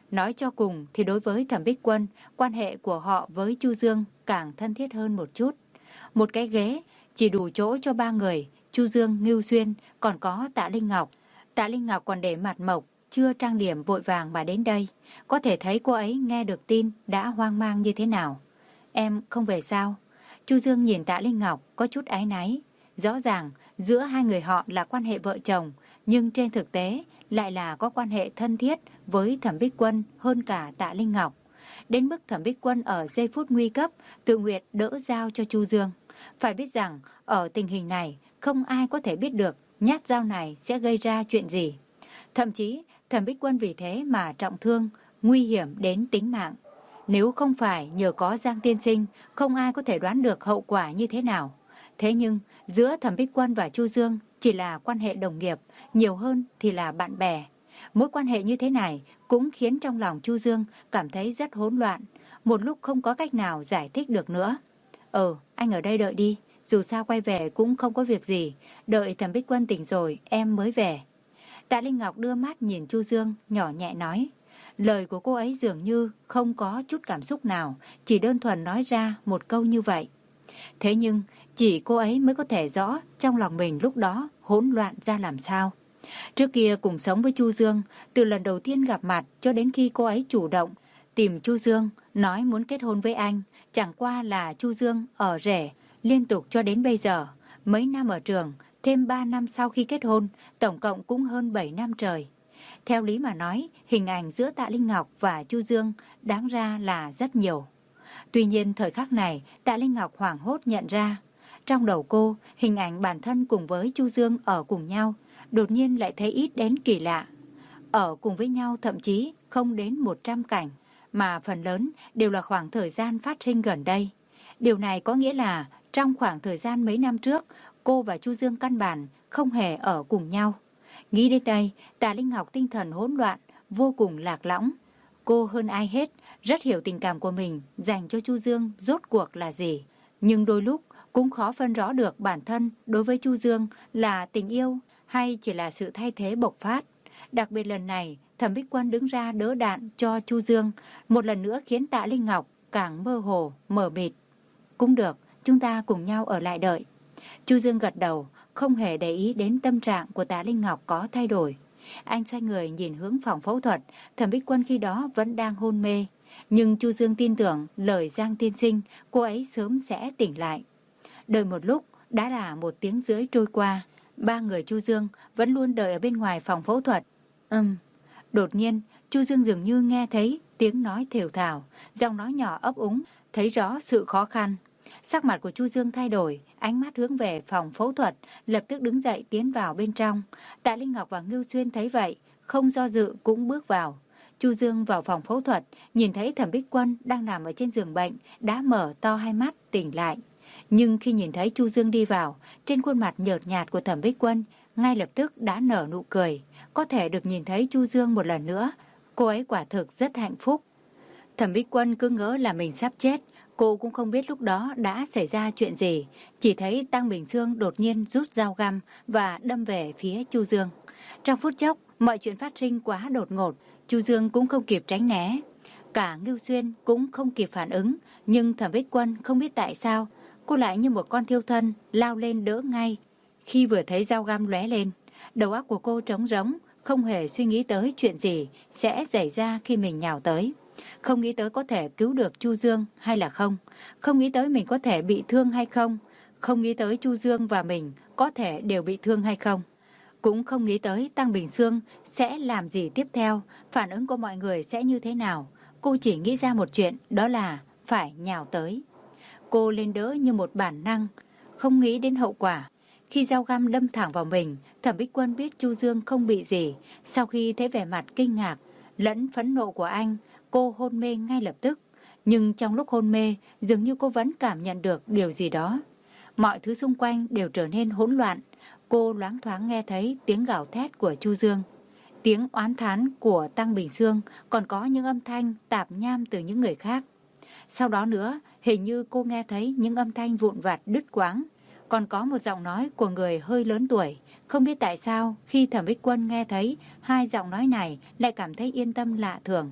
Nói cho cùng thì đối với Thẩm Bích Quân, quan hệ của họ với Chu Dương càng thân thiết hơn một chút. Một cái ghế chỉ đủ chỗ cho ba người, Chu Dương, Ngưu Xuyên, còn có Tạ Linh Ngọc. Tạ Linh Ngọc còn để mặt mộc, chưa trang điểm vội vàng mà đến đây. Có thể thấy cô ấy nghe được tin đã hoang mang như thế nào. Em không về sao? Chu Dương nhìn Tạ Linh Ngọc có chút áy náy. Rõ ràng giữa hai người họ là quan hệ vợ chồng, nhưng trên thực tế lại là có quan hệ thân thiết với Thẩm Bích Quân hơn cả Tạ Linh Ngọc. Đến mức Thẩm Bích Quân ở giây phút nguy cấp tự nguyện đỡ dao cho Chu Dương. Phải biết rằng ở tình hình này không ai có thể biết được nhát dao này sẽ gây ra chuyện gì. Thậm chí Thẩm Bích Quân vì thế mà trọng thương, nguy hiểm đến tính mạng. Nếu không phải nhờ có Giang tiên sinh, không ai có thể đoán được hậu quả như thế nào. Thế nhưng giữa Thẩm Bích Quân và Chu Dương chỉ là quan hệ đồng nghiệp, nhiều hơn thì là bạn bè. Mối quan hệ như thế này cũng khiến trong lòng Chu Dương cảm thấy rất hỗn loạn, một lúc không có cách nào giải thích được nữa. Ừ, anh ở đây đợi đi, dù sao quay về cũng không có việc gì, đợi Thẩm Bích Quân tỉnh rồi em mới về. Tạ Linh Ngọc đưa mắt nhìn Chu Dương, nhỏ nhẹ nói. Lời của cô ấy dường như không có chút cảm xúc nào, chỉ đơn thuần nói ra một câu như vậy. Thế nhưng chỉ cô ấy mới có thể rõ trong lòng mình lúc đó hỗn loạn ra làm sao. Trước kia cùng sống với Chu Dương, từ lần đầu tiên gặp mặt cho đến khi cô ấy chủ động tìm Chu Dương nói muốn kết hôn với anh, chẳng qua là Chu Dương ở rể liên tục cho đến bây giờ. Mấy năm ở trường, thêm ba năm sau khi kết hôn, tổng cộng cũng hơn bảy năm trời. Theo lý mà nói, hình ảnh giữa Tạ Linh Ngọc và Chu Dương đáng ra là rất nhiều. Tuy nhiên thời khắc này, Tạ Linh Ngọc hoảng hốt nhận ra, trong đầu cô, hình ảnh bản thân cùng với Chu Dương ở cùng nhau, đột nhiên lại thấy ít đến kỳ lạ. Ở cùng với nhau thậm chí không đến một trăm cảnh, mà phần lớn đều là khoảng thời gian phát sinh gần đây. Điều này có nghĩa là trong khoảng thời gian mấy năm trước, cô và Chu Dương căn bản không hề ở cùng nhau. Nghĩ đến đây, Tạ Linh Ngọc tinh thần hỗn loạn, vô cùng lạc lõng. Cô hơn ai hết, rất hiểu tình cảm của mình dành cho Chu Dương rốt cuộc là gì. Nhưng đôi lúc cũng khó phân rõ được bản thân đối với Chu Dương là tình yêu hay chỉ là sự thay thế bộc phát. Đặc biệt lần này, Thẩm Bích Quân đứng ra đỡ đạn cho Chu Dương, một lần nữa khiến Tạ Linh Ngọc càng mơ hồ, mờ mịt. Cũng được, chúng ta cùng nhau ở lại đợi. Chu Dương gật đầu, không hề để ý đến tâm trạng của Tạ Linh Ngọc có thay đổi. Anh xoay người nhìn hướng phòng phẫu thuật, Thẩm Bích Quân khi đó vẫn đang hôn mê. Nhưng Chu Dương tin tưởng lời Giang tiên sinh, cô ấy sớm sẽ tỉnh lại. Đợi một lúc, đã là một tiếng rưỡi trôi qua. Ba người Chu Dương vẫn luôn đợi ở bên ngoài phòng phẫu thuật. Ừm, đột nhiên, Chu Dương dường như nghe thấy tiếng nói thều thào, giọng nói nhỏ ấp úng, thấy rõ sự khó khăn. Sắc mặt của Chu Dương thay đổi, ánh mắt hướng về phòng phẫu thuật, lập tức đứng dậy tiến vào bên trong. Tạ Linh Ngọc và Ngưu Xuyên thấy vậy, không do dự cũng bước vào. Chu Dương vào phòng phẫu thuật, nhìn thấy Thẩm Bích Quân đang nằm ở trên giường bệnh, đã mở to hai mắt tỉnh lại. Nhưng khi nhìn thấy Chu Dương đi vào, trên khuôn mặt nhợt nhạt của Thẩm Bích Quân ngay lập tức đã nở nụ cười. Có thể được nhìn thấy Chu Dương một lần nữa, cô ấy quả thực rất hạnh phúc. Thẩm Bích Quân cứ ngỡ là mình sắp chết. Cô cũng không biết lúc đó đã xảy ra chuyện gì, chỉ thấy Tăng Bình Dương đột nhiên rút dao găm và đâm về phía Chu Dương. Trong phút chốc, mọi chuyện phát sinh quá đột ngột, Chu Dương cũng không kịp tránh né. Cả Ngưu Xuyên cũng không kịp phản ứng, nhưng Thẩm Bích Quân không biết tại sao, cô lại như một con thiêu thân lao lên đỡ ngay. Khi vừa thấy dao găm lóe lên, đầu óc của cô trống rỗng, không hề suy nghĩ tới chuyện gì sẽ xảy ra khi mình nhào tới. Không nghĩ tới có thể cứu được Chu Dương hay là không, không nghĩ tới mình có thể bị thương hay không, không nghĩ tới Chu Dương và mình có thể đều bị thương hay không. Cũng không nghĩ tới Tăng Bình Dương sẽ làm gì tiếp theo, phản ứng của mọi người sẽ như thế nào. Cô chỉ nghĩ ra một chuyện, đó là phải nhào tới. Cô lên đỡ như một bản năng, không nghĩ đến hậu quả. Khi dao găm đâm thẳng vào mình, Thẩm Bích Quân biết Chu Dương không bị gì. Sau khi thấy vẻ mặt kinh ngạc lẫn phẫn nộ của anh, cô hôn mê ngay lập tức. Nhưng trong lúc hôn mê, dường như cô vẫn cảm nhận được điều gì đó. Mọi thứ xung quanh đều trở nên hỗn loạn. Cô loáng thoáng nghe thấy tiếng gào thét của Chu Dương, tiếng oán thán của Tăng Bình Dương, còn có những âm thanh tạp nham từ những người khác. Sau đó nữa, hình như cô nghe thấy những âm thanh vụn vặt đứt quãng. Còn có một giọng nói của người hơi lớn tuổi. Không biết tại sao, khi Thẩm Bích Quân nghe thấy hai giọng nói này lại cảm thấy yên tâm lạ thường.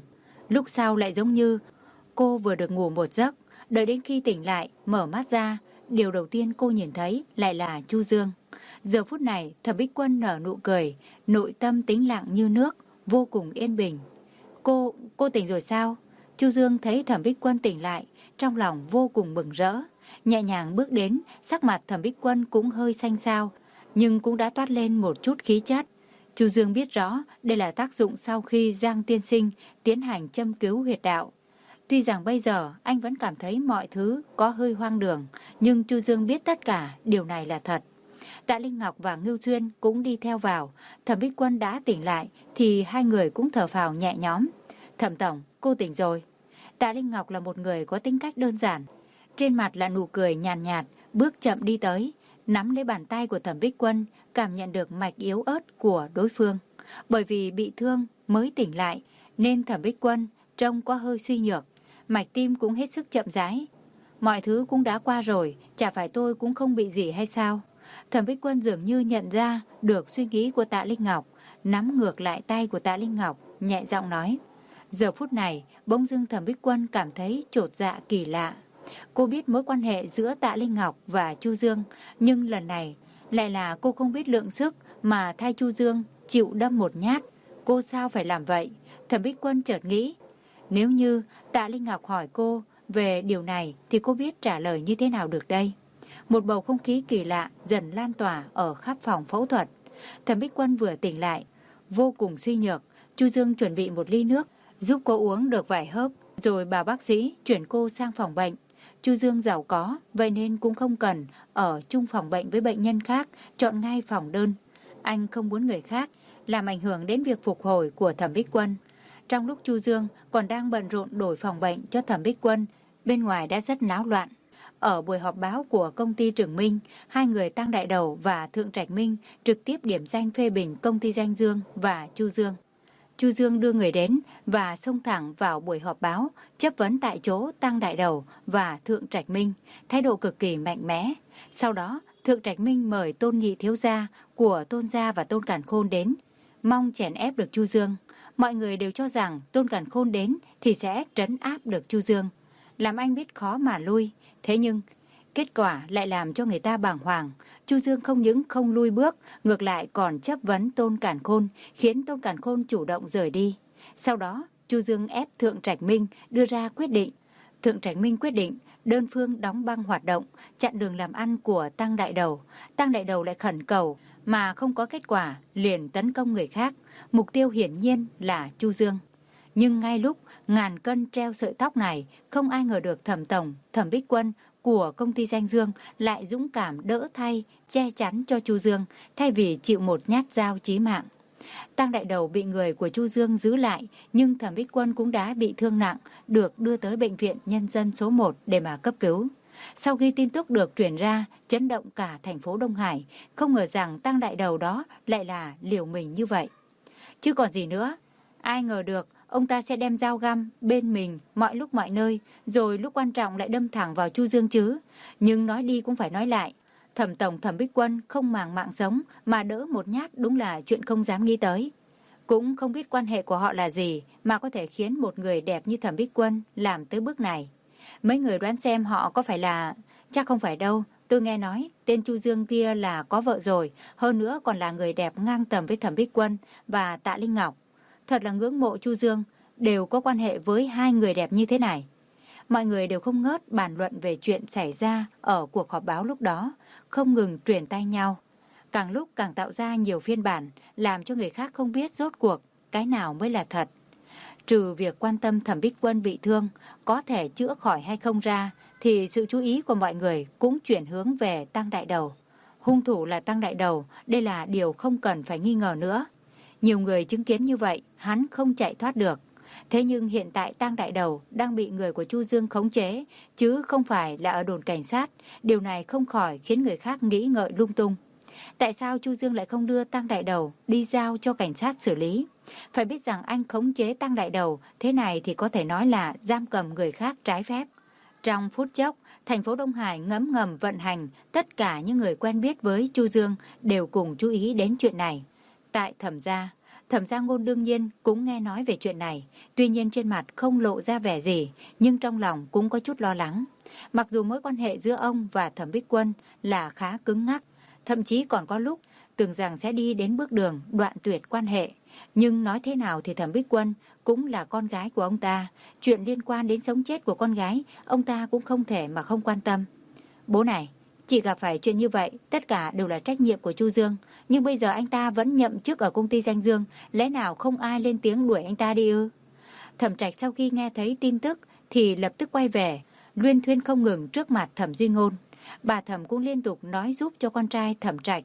Lúc sau lại giống như cô vừa được ngủ một giấc, đợi đến khi tỉnh lại, mở mắt ra, điều đầu tiên cô nhìn thấy lại là Chu Dương. Giờ phút này, Thẩm Bích Quân nở nụ cười, nội tâm tĩnh lặng như nước, vô cùng yên bình. Cô, cô tỉnh rồi sao? Chu Dương thấy Thẩm Bích Quân tỉnh lại, trong lòng vô cùng mừng rỡ. Nhẹ nhàng bước đến, sắc mặt Thẩm Bích Quân cũng hơi xanh xao, nhưng cũng đã toát lên một chút khí chất. Chu Dương biết rõ đây là tác dụng sau khi Giang tiên sinh tiến hành châm cứu huyệt đạo. Tuy rằng bây giờ anh vẫn cảm thấy mọi thứ có hơi hoang đường, nhưng Chu Dương biết tất cả điều này là thật. Tạ Linh Ngọc và Ngưu Xuyên cũng đi theo vào. Thẩm Bích Quân đã tỉnh lại thì hai người cũng thở phào nhẹ nhõm. Thẩm tổng, cô tỉnh rồi. Tạ Linh Ngọc là một người có tính cách đơn giản. Trên mặt là nụ cười nhàn nhạt, nhạt, bước chậm đi tới, nắm lấy bàn tay của Thẩm Bích Quân, cảm nhận được mạch yếu ớt của đối phương. Bởi vì bị thương mới tỉnh lại, nên Thẩm Bích Quân trông có hơi suy nhược, mạch tim cũng hết sức chậm rãi. Mọi thứ cũng đã qua rồi, chả phải tôi cũng không bị gì hay sao? Thẩm Bích Quân dường như nhận ra được suy nghĩ của Tạ Linh Ngọc, nắm ngược lại tay của Tạ Linh Ngọc, nhẹ giọng nói. Giờ phút này, bỗng dưng Thẩm Bích Quân cảm thấy chột dạ kỳ lạ. Cô biết mối quan hệ giữa Tạ Linh Ngọc và Chu Dương, nhưng lần này lại là cô không biết lượng sức mà thay Chu Dương chịu đâm một nhát. Cô sao phải làm vậy? Thẩm Bích Quân chợt nghĩ, nếu như Tạ Linh Ngọc hỏi cô về điều này thì cô biết trả lời như thế nào được đây? Một bầu không khí kỳ lạ dần lan tỏa ở khắp phòng phẫu thuật. Thẩm Bích Quân vừa tỉnh lại, vô cùng suy nhược. Chu Dương chuẩn bị một ly nước, giúp cô uống được vài hớp, rồi bảo bác sĩ chuyển cô sang phòng bệnh. Chu Dương giàu có, vậy nên cũng không cần ở chung phòng bệnh với bệnh nhân khác, chọn ngay phòng đơn. Anh không muốn người khác làm ảnh hưởng đến việc phục hồi của Thẩm Bích Quân. Trong lúc Chu Dương còn đang bận rộn đổi phòng bệnh cho Thẩm Bích Quân, bên ngoài đã rất náo loạn. Ở buổi họp báo của công ty Trường Minh, hai người Tăng Đại Đầu và Thượng Trạch Minh trực tiếp điểm danh phê bình công ty Danh Dương và Chu Dương. Chu Dương đưa người đến và xông thẳng vào buổi họp báo, chất vấn tại chỗ Tăng Đại Đầu và Thượng Trạch Minh, thái độ cực kỳ mạnh mẽ. Sau đó, Thượng Trạch Minh mời Tôn Nhị thiếu gia của Tôn gia và Tôn Càn Khôn đến, mong chèn ép được Chu Dương. Mọi người đều cho rằng Tôn Càn Khôn đến thì sẽ trấn áp được Chu Dương, làm anh biết khó mà lui. Thế nhưng, kết quả lại làm cho người ta bàng hoàng. Chu Dương không những không lui bước, ngược lại còn chất vấn Tôn Càn Khôn, khiến Tôn Càn Khôn chủ động rời đi. Sau đó, Chu Dương ép Thượng Trạch Minh đưa ra quyết định. Thượng Trạch Minh quyết định đơn phương đóng băng hoạt động, chặn đường làm ăn của Tăng Đại Đầu. Tăng Đại Đầu lại khẩn cầu, mà không có kết quả, liền tấn công người khác. Mục tiêu hiển nhiên là Chu Dương. Nhưng ngay lúc ngàn cân treo sợi tóc này, không ai ngờ được Thẩm tổng, Thẩm Bích Quân của công ty Danh Dương lại dũng cảm đỡ thay, che chắn cho Chu Dương, thay vì chịu một nhát dao chí mạng. Tăng Đại Đầu bị người của Chu Dương giữ lại, nhưng Thẩm Bích Quân cũng đã bị thương nặng, được đưa tới bệnh viện nhân dân số một để mà cấp cứu. Sau khi tin tức được truyền ra, chấn động cả thành phố Đông Hải, không ngờ rằng Tăng Đại Đầu đó lại là liều mình như vậy. Chứ còn gì nữa, ai ngờ được ông ta sẽ đem dao găm bên mình mọi lúc mọi nơi, rồi lúc quan trọng lại đâm thẳng vào Chu Dương chứ. Nhưng nói đi cũng phải nói lại, Thẩm tổng Thẩm Bích Quân không màng mạng sống mà đỡ một nhát đúng là chuyện không dám nghĩ tới. Cũng không biết quan hệ của họ là gì mà có thể khiến một người đẹp như Thẩm Bích Quân làm tới bước này. Mấy người đoán xem họ có phải là... Chắc không phải đâu, tôi nghe nói tên Chu Dương kia là có vợ rồi, hơn nữa còn là người đẹp ngang tầm với Thẩm Bích Quân và Tạ Linh Ngọc. Thật là ngưỡng mộ Chu Dương, đều có quan hệ với hai người đẹp như thế này. Mọi người đều không ngớt bàn luận về chuyện xảy ra ở cuộc họp báo lúc đó, không ngừng truyền tay nhau. Càng lúc càng tạo ra nhiều phiên bản, làm cho người khác không biết rốt cuộc cái nào mới là thật. Trừ việc quan tâm Thẩm Bích Quân bị thương, có thể chữa khỏi hay không ra, thì sự chú ý của mọi người cũng chuyển hướng về Tăng Đại Đầu. Hung thủ là Tăng Đại Đầu, đây là điều không cần phải nghi ngờ nữa. Nhiều người chứng kiến như vậy, hắn không chạy thoát được. Thế nhưng hiện tại Tăng Đại Đầu đang bị người của Chu Dương khống chế, chứ không phải là ở đồn cảnh sát. Điều này không khỏi khiến người khác nghĩ ngợi lung tung. Tại sao Chu Dương lại không đưa Tăng Đại Đầu đi giao cho cảnh sát xử lý? Phải biết rằng anh khống chế Tăng Đại Đầu, thế này thì có thể nói là giam cầm người khác trái phép. Trong phút chốc, thành phố Đông Hải ngấm ngầm vận hành, tất cả những người quen biết với Chu Dương đều cùng chú ý đến chuyện này. Tại Thẩm gia, Thẩm Gia Ngôn đương nhiên cũng nghe nói về chuyện này, tuy nhiên trên mặt không lộ ra vẻ gì, nhưng trong lòng cũng có chút lo lắng. Mặc dù mối quan hệ giữa ông và Thẩm Bích Quân là khá cứng ngắc, thậm chí còn có lúc tưởng rằng sẽ đi đến bước đường đoạn tuyệt quan hệ, nhưng nói thế nào thì Thẩm Bích Quân cũng là con gái của ông ta, chuyện liên quan đến sống chết của con gái, ông ta cũng không thể mà không quan tâm. Bố này, chị gặp phải chuyện như vậy, tất cả đều là trách nhiệm của Chu Dương, nhưng bây giờ anh ta vẫn nhậm chức ở công ty Danh Dương, lẽ nào không ai lên tiếng đuổi anh ta đi ư? Thẩm Trạch sau khi nghe thấy tin tức thì lập tức quay về, luyên thuyên không ngừng trước mặt Thẩm Duy Ngôn. Bà Thẩm cũng liên tục nói giúp cho con trai Thẩm Trạch.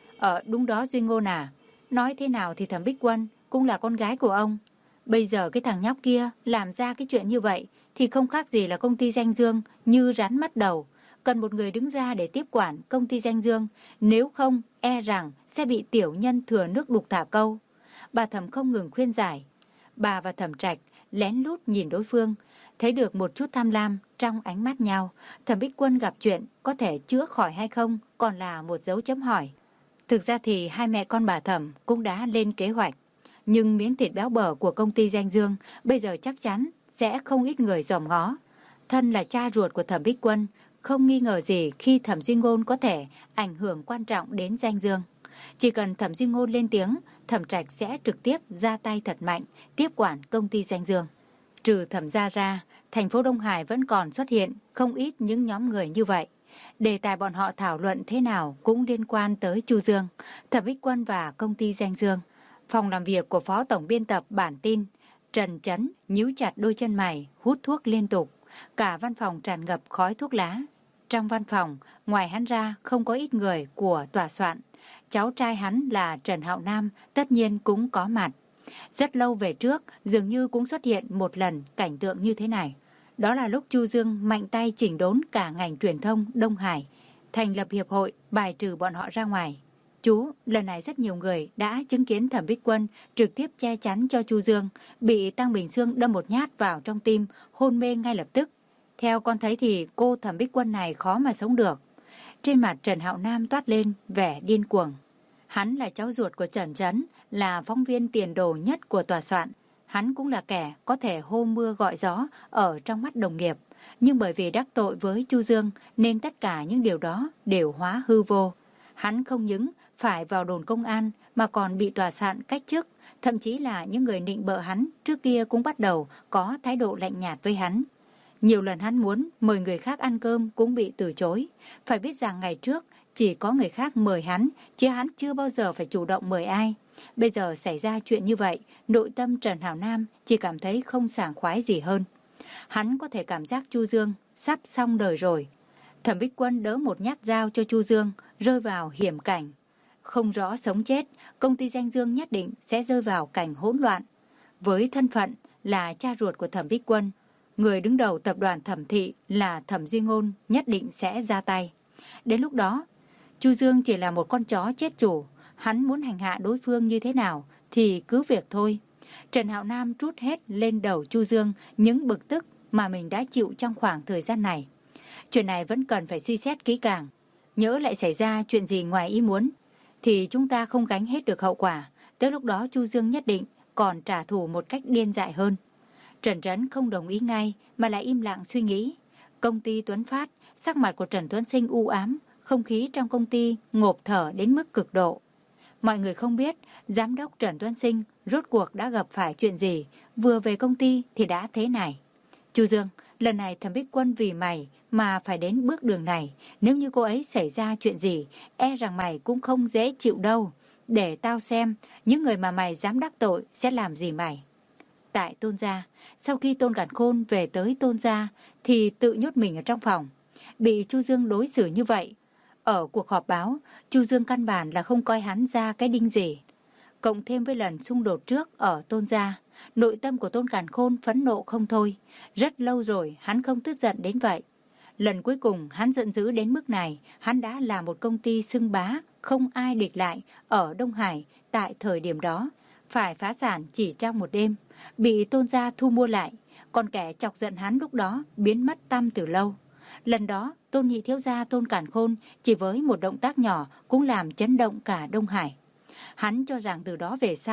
Ờ đúng đó Duy Ngôn à, nói thế nào thì Thẩm Bích Quân cũng là con gái của ông. Bây giờ cái thằng nhóc kia làm ra cái chuyện như vậy thì không khác gì là công ty Danh Dương như rắn mất đầu. Cần một người đứng ra để tiếp quản công ty Danh Dương, nếu không e rằng sẽ bị tiểu nhân thừa nước đục thả câu. Bà Thẩm không ngừng khuyên giải. Bà và Thẩm Trạch lén lút nhìn đối phương, thấy được một chút tham lam trong ánh mắt nhau. Thẩm Bích Quân gặp chuyện có thể chữa khỏi hay không còn là một dấu chấm hỏi. Thực ra thì hai mẹ con bà Thẩm cũng đã lên kế hoạch, nhưng miếng thịt béo bở của công ty Danh Dương bây giờ chắc chắn sẽ không ít người dòm ngó. Thân là cha ruột của Thẩm Bích Quân, không nghi ngờ gì khi Thẩm Duy Ngôn có thể ảnh hưởng quan trọng đến Danh Dương. Chỉ cần Thẩm Duy Ngôn lên tiếng, Thẩm Trạch sẽ trực tiếp ra tay thật mạnh, tiếp quản công ty Danh Dương. Trừ Thẩm gia ra, thành phố Đông Hải vẫn còn xuất hiện không ít những nhóm người như vậy. Đề tài bọn họ thảo luận thế nào cũng liên quan tới Chu Dương, Thẩm Bích Quân và công ty Danh Dương. Phòng làm việc của Phó Tổng biên tập bản tin, Trần Chấn nhíu chặt đôi chân mày, hút thuốc liên tục. Cả văn phòng tràn ngập khói thuốc lá. Trong văn phòng, ngoài hắn ra không có ít người của tòa soạn. Cháu trai hắn là Trần Hạo Nam tất nhiên cũng có mặt. Rất lâu về trước, dường như cũng xuất hiện một lần cảnh tượng như thế này. Đó là lúc Chu Dương mạnh tay chỉnh đốn cả ngành truyền thông Đông Hải, thành lập hiệp hội bài trừ bọn họ ra ngoài. Chú, lần này rất nhiều người đã chứng kiến Thẩm Bích Quân trực tiếp che chắn cho Chu Dương, bị Tăng Bình Xương đâm một nhát vào trong tim, hôn mê ngay lập tức. Theo con thấy thì cô Thẩm Bích Quân này khó mà sống được. Trên mặt Trần Hạo Nam toát lên vẻ điên cuồng. Hắn là cháu ruột của Trần Chấn, là phóng viên tiền đồ nhất của tòa soạn. Hắn cũng là kẻ có thể hô mưa gọi gió ở trong mắt đồng nghiệp. Nhưng bởi vì đắc tội với Chu Dương nên tất cả những điều đó đều hóa hư vô. Hắn không những phải vào đồn công an mà còn bị tòa soạn cách chức. Thậm chí là những người nịnh bợ hắn trước kia cũng bắt đầu có thái độ lạnh nhạt với hắn. Nhiều lần hắn muốn mời người khác ăn cơm cũng bị từ chối. Phải biết rằng ngày trước chỉ có người khác mời hắn, chứ hắn chưa bao giờ phải chủ động mời ai. Bây giờ xảy ra chuyện như vậy, nội tâm Trần Hạo Nam chỉ cảm thấy không sảng khoái gì hơn. Hắn có thể cảm giác Chu Dương sắp xong đời rồi. Thẩm Bích Quân đỡ một nhát dao cho Chu Dương, rơi vào hiểm cảnh. Không rõ sống chết, công ty Danh Dương nhất định sẽ rơi vào cảnh hỗn loạn. Với thân phận là cha ruột của Thẩm Bích Quân, người đứng đầu tập đoàn Thẩm Thị là Thẩm Duy Ngôn nhất định sẽ ra tay. Đến lúc đó, Chu Dương chỉ là một con chó chết chủ, hắn muốn hành hạ đối phương như thế nào thì cứ việc thôi. Trần Hạo Nam trút hết lên đầu Chu Dương những bực tức mà mình đã chịu trong khoảng thời gian này. Chuyện này vẫn cần phải suy xét kỹ càng. Nhỡ lại xảy ra chuyện gì ngoài ý muốn thì chúng ta không gánh hết được hậu quả. Tới lúc đó Chu Dương nhất định còn trả thù một cách điên dại hơn. Trần Trấn không đồng ý ngay mà lại im lặng suy nghĩ. Công ty Tuấn Phát, sắc mặt của Trần Tuấn Sinh u ám, không khí trong công ty ngộp thở đến mức cực độ. Mọi người không biết giám đốc Trần Tuấn Sinh rốt cuộc đã gặp phải chuyện gì, vừa về công ty thì đã thế này. Chu Dương, lần này Thẩm Bích Quân vì mày mà phải đến bước đường này, nếu như cô ấy xảy ra chuyện gì, e rằng mày cũng không dễ chịu đâu. Để tao xem những người mà mày dám đắc tội sẽ làm gì mày. Tại Tôn gia, sau khi Tôn Càn Khôn về tới Tôn gia thì tự nhốt mình ở trong phòng, bị Chu Dương đối xử như vậy. Ở cuộc họp báo, Chu Dương căn bản là không coi hắn ra cái đinh gì. Cộng thêm với lần xung đột trước ở Tôn gia, nội tâm của Tôn Càn Khôn phẫn nộ không thôi. Rất lâu rồi hắn không tức giận đến vậy. Lần cuối cùng hắn giận dữ đến mức này, hắn đã là một công ty xưng bá, không ai địch lại ở Đông Hải tại thời điểm đó. Phải phá sản chỉ trong một đêm, bị Tôn gia thu mua lại. Còn kẻ chọc giận hắn lúc đó biến mất tăm từ lâu. Lần đó, Tôn nhị thiếu gia Tôn Càn Khôn chỉ với một động tác nhỏ cũng làm chấn động cả Đông Hải. Hắn cho rằng từ đó về sau,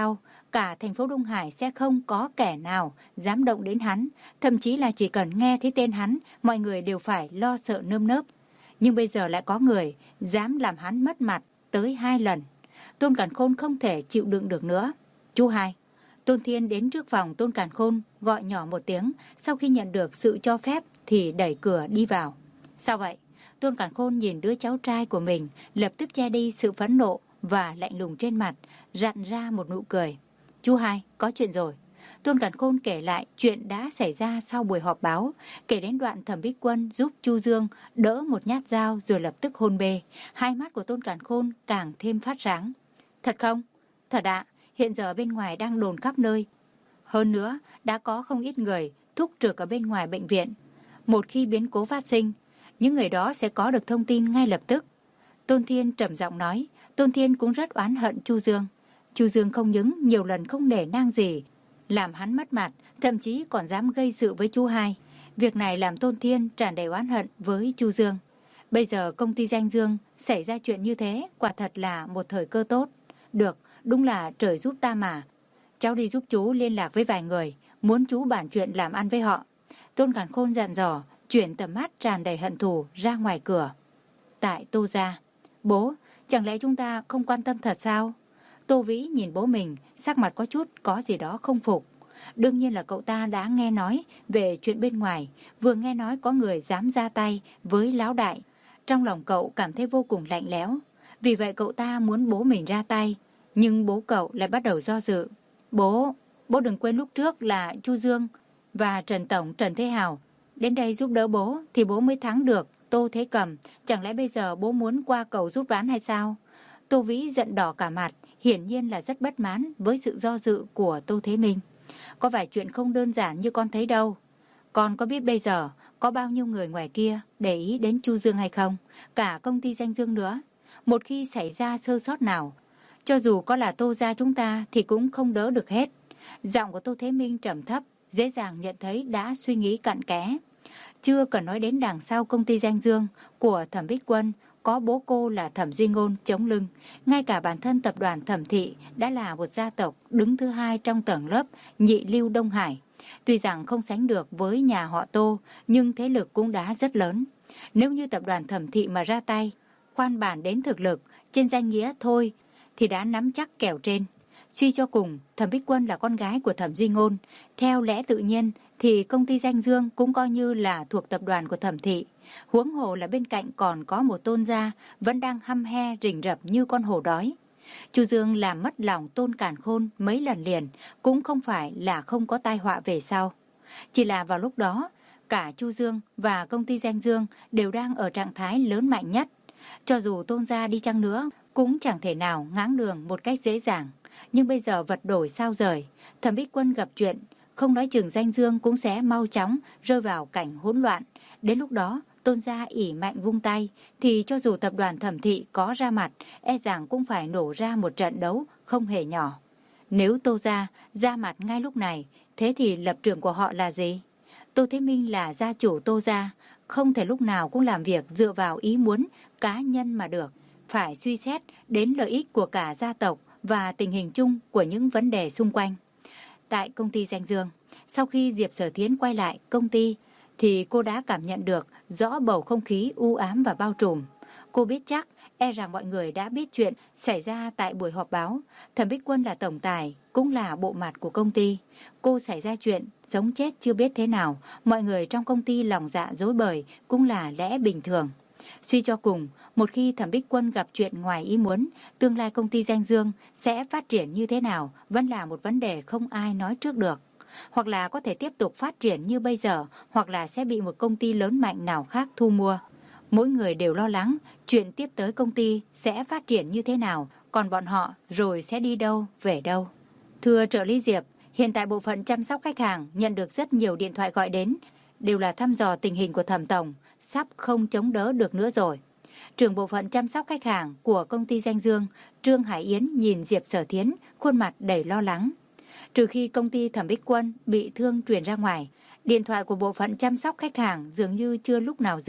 cả thành phố Đông Hải sẽ không có kẻ nào dám động đến hắn, thậm chí là chỉ cần nghe thấy tên hắn, mọi người đều phải lo sợ nơm nớp. Nhưng bây giờ lại có người dám làm hắn mất mặt tới hai lần. Tôn Càn Khôn không thể chịu đựng được nữa. Chú hai. Tôn Thiên đến trước phòng Tôn Càn Khôn, gọi nhỏ một tiếng, sau khi nhận được sự cho phép thì đẩy cửa đi vào. Sao vậy? Tôn Càn Khôn nhìn đứa cháu trai của mình, lập tức che đi sự phẫn nộ và lạnh lùng trên mặt, rặn ra một nụ cười. Chú hai, có chuyện rồi. Tôn Càn Khôn kể lại chuyện đã xảy ra sau buổi họp báo, kể đến đoạn Thẩm Bích Quân giúp Chu Dương đỡ một nhát dao rồi lập tức hôn mê. Hai mắt của Tôn Càn Khôn càng thêm phát sáng. Thật không? Thật ạ, hiện giờ bên ngoài đang đồn khắp nơi. Hơn nữa, đã có không ít người thúc trực ở bên ngoài bệnh viện. Một khi biến cố phát sinh, những người đó sẽ có được thông tin ngay lập tức. Tôn Thiên trầm giọng nói. Tôn Thiên cũng rất oán hận Chu Dương. Chu Dương không những nhiều lần không nể nang gì, làm hắn mất mặt, thậm chí còn dám gây sự với chú hai. Việc này làm Tôn Thiên tràn đầy oán hận với Chu Dương. Bây giờ công ty Danh Dương xảy ra chuyện như thế, quả thật là một thời cơ tốt. Được, đúng là trời giúp ta mà. Cháu đi giúp chú liên lạc với vài người, muốn chú bàn chuyện làm ăn với họ. Tôn Càn Khôn dặn dò, chuyển tầm mắt tràn đầy hận thù ra ngoài cửa. Tại Tô gia. Bố, chẳng lẽ chúng ta không quan tâm thật sao? Tô Vĩ nhìn bố mình, sắc mặt có chút có gì đó không phục. Đương nhiên là cậu ta đã nghe nói về chuyện bên ngoài, vừa nghe nói có người dám ra tay với Lão Đại. Trong lòng cậu cảm thấy vô cùng lạnh lẽo. Vì vậy cậu ta muốn bố mình ra tay, nhưng bố cậu lại bắt đầu do dự. Bố, bố đừng quên lúc trước là Chu Dương và Trần Tổng Trần Thế Hào đến đây giúp đỡ bố thì bố mới thắng được Tô Thế Cầm. Chẳng lẽ bây giờ bố muốn qua cầu rút ván hay sao? Tô Vĩ giận đỏ cả mặt, hiển nhiên là rất bất mãn với sự do dự của Tô Thế Minh. Có vài chuyện không đơn giản như con thấy đâu. Con có biết bây giờ có bao nhiêu người ngoài kia để ý đến Chu Dương hay không? Cả công ty Danh Dương nữa. Một khi xảy ra sơ sót nào, cho dù có là Tô gia chúng ta thì cũng không đỡ được hết. Giọng của Tô Thế Minh trầm thấp, dễ dàng nhận thấy đã suy nghĩ cặn kẽ. Chưa cần nói đến đằng sau công ty Danh Dương của Thẩm Bích Quân, có bố cô là Thẩm Duy Ngôn chống lưng. Ngay cả bản thân tập đoàn Thẩm Thị đã là một gia tộc đứng thứ hai trong tầng lớp nhị lưu Đông Hải. Tuy rằng không sánh được với nhà họ Tô, nhưng thế lực cũng đã rất lớn. Nếu như tập đoàn Thẩm Thị mà ra tay, khoan bản đến thực lực, trên danh nghĩa thôi, thì đã nắm chắc kèo trên. Suy cho cùng, Thẩm Bích Quân là con gái của Thẩm Duy Ngôn. Theo lẽ tự nhiên, thì công ty Danh Dương cũng coi như là thuộc tập đoàn của Thẩm Thị. Huống hồ là bên cạnh còn có một Tôn gia vẫn đang hăm he rình rập như con hổ đói. Chu Dương làm mất lòng Tôn Càn Khôn mấy lần liền, cũng không phải là không có tai họa về sau. Chỉ là vào lúc đó, cả Chu Dương và công ty Danh Dương đều đang ở trạng thái lớn mạnh nhất. Cho dù Tôn gia đi chăng nữa, cũng chẳng thể nào ngáng đường một cách dễ dàng. Nhưng bây giờ vật đổi sao rời, Thẩm Bích Quân gặp chuyện, không nói chừng Danh Dương cũng sẽ mau chóng rơi vào cảnh hỗn loạn. Đến lúc đó, Tôn gia ỷ mạnh vung tay, thì cho dù tập đoàn Thẩm Thị có ra mặt, e rằng cũng phải nổ ra một trận đấu không hề nhỏ. Nếu Tô gia ra mặt ngay lúc này, thế thì lập trường của họ là gì? Tô Thế Minh là gia chủ Tô gia, không thể lúc nào cũng làm việc dựa vào ý muốn cá nhân mà được. Phải suy xét đến lợi ích của cả gia tộc và tình hình chung của những vấn đề xung quanh. Tại công ty Danh Dương, sau khi Diệp Sở Thiến quay lại công ty, thì cô đã cảm nhận được rõ bầu không khí u ám và bao trùm. Cô biết chắc, e rằng mọi người đã biết chuyện xảy ra tại buổi họp báo. Thẩm Bích Quân là tổng tài, cũng là bộ mặt của công ty. Cô xảy ra chuyện, sống chết chưa biết thế nào. Mọi người trong công ty lòng dạ rối bời cũng là lẽ bình thường. Suy cho cùng, một khi Thẩm Bích Quân gặp chuyện ngoài ý muốn, tương lai công ty Danh Dương sẽ phát triển như thế nào vẫn là một vấn đề không ai nói trước được. Hoặc là có thể tiếp tục phát triển như bây giờ, hoặc là sẽ bị một công ty lớn mạnh nào khác thu mua. Mỗi người đều lo lắng chuyện tiếp tới công ty sẽ phát triển như thế nào, còn bọn họ rồi sẽ đi đâu, về đâu. Thưa trợ lý Diệp, hiện tại bộ phận chăm sóc khách hàng nhận được rất nhiều điện thoại gọi đến, đều là thăm dò tình hình của Thẩm Tổng, sắp không chống đỡ được nữa rồi. Trưởng bộ phận chăm sóc khách hàng của công ty Danh Dương, Trương Hải Yến nhìn Diệp Sở Thiến, khuôn mặt đầy lo lắng. Trừ khi công ty Thẩm Bích Quân bị thương truyền ra ngoài, điện thoại của bộ phận chăm sóc khách hàng dường như chưa lúc nào dừng.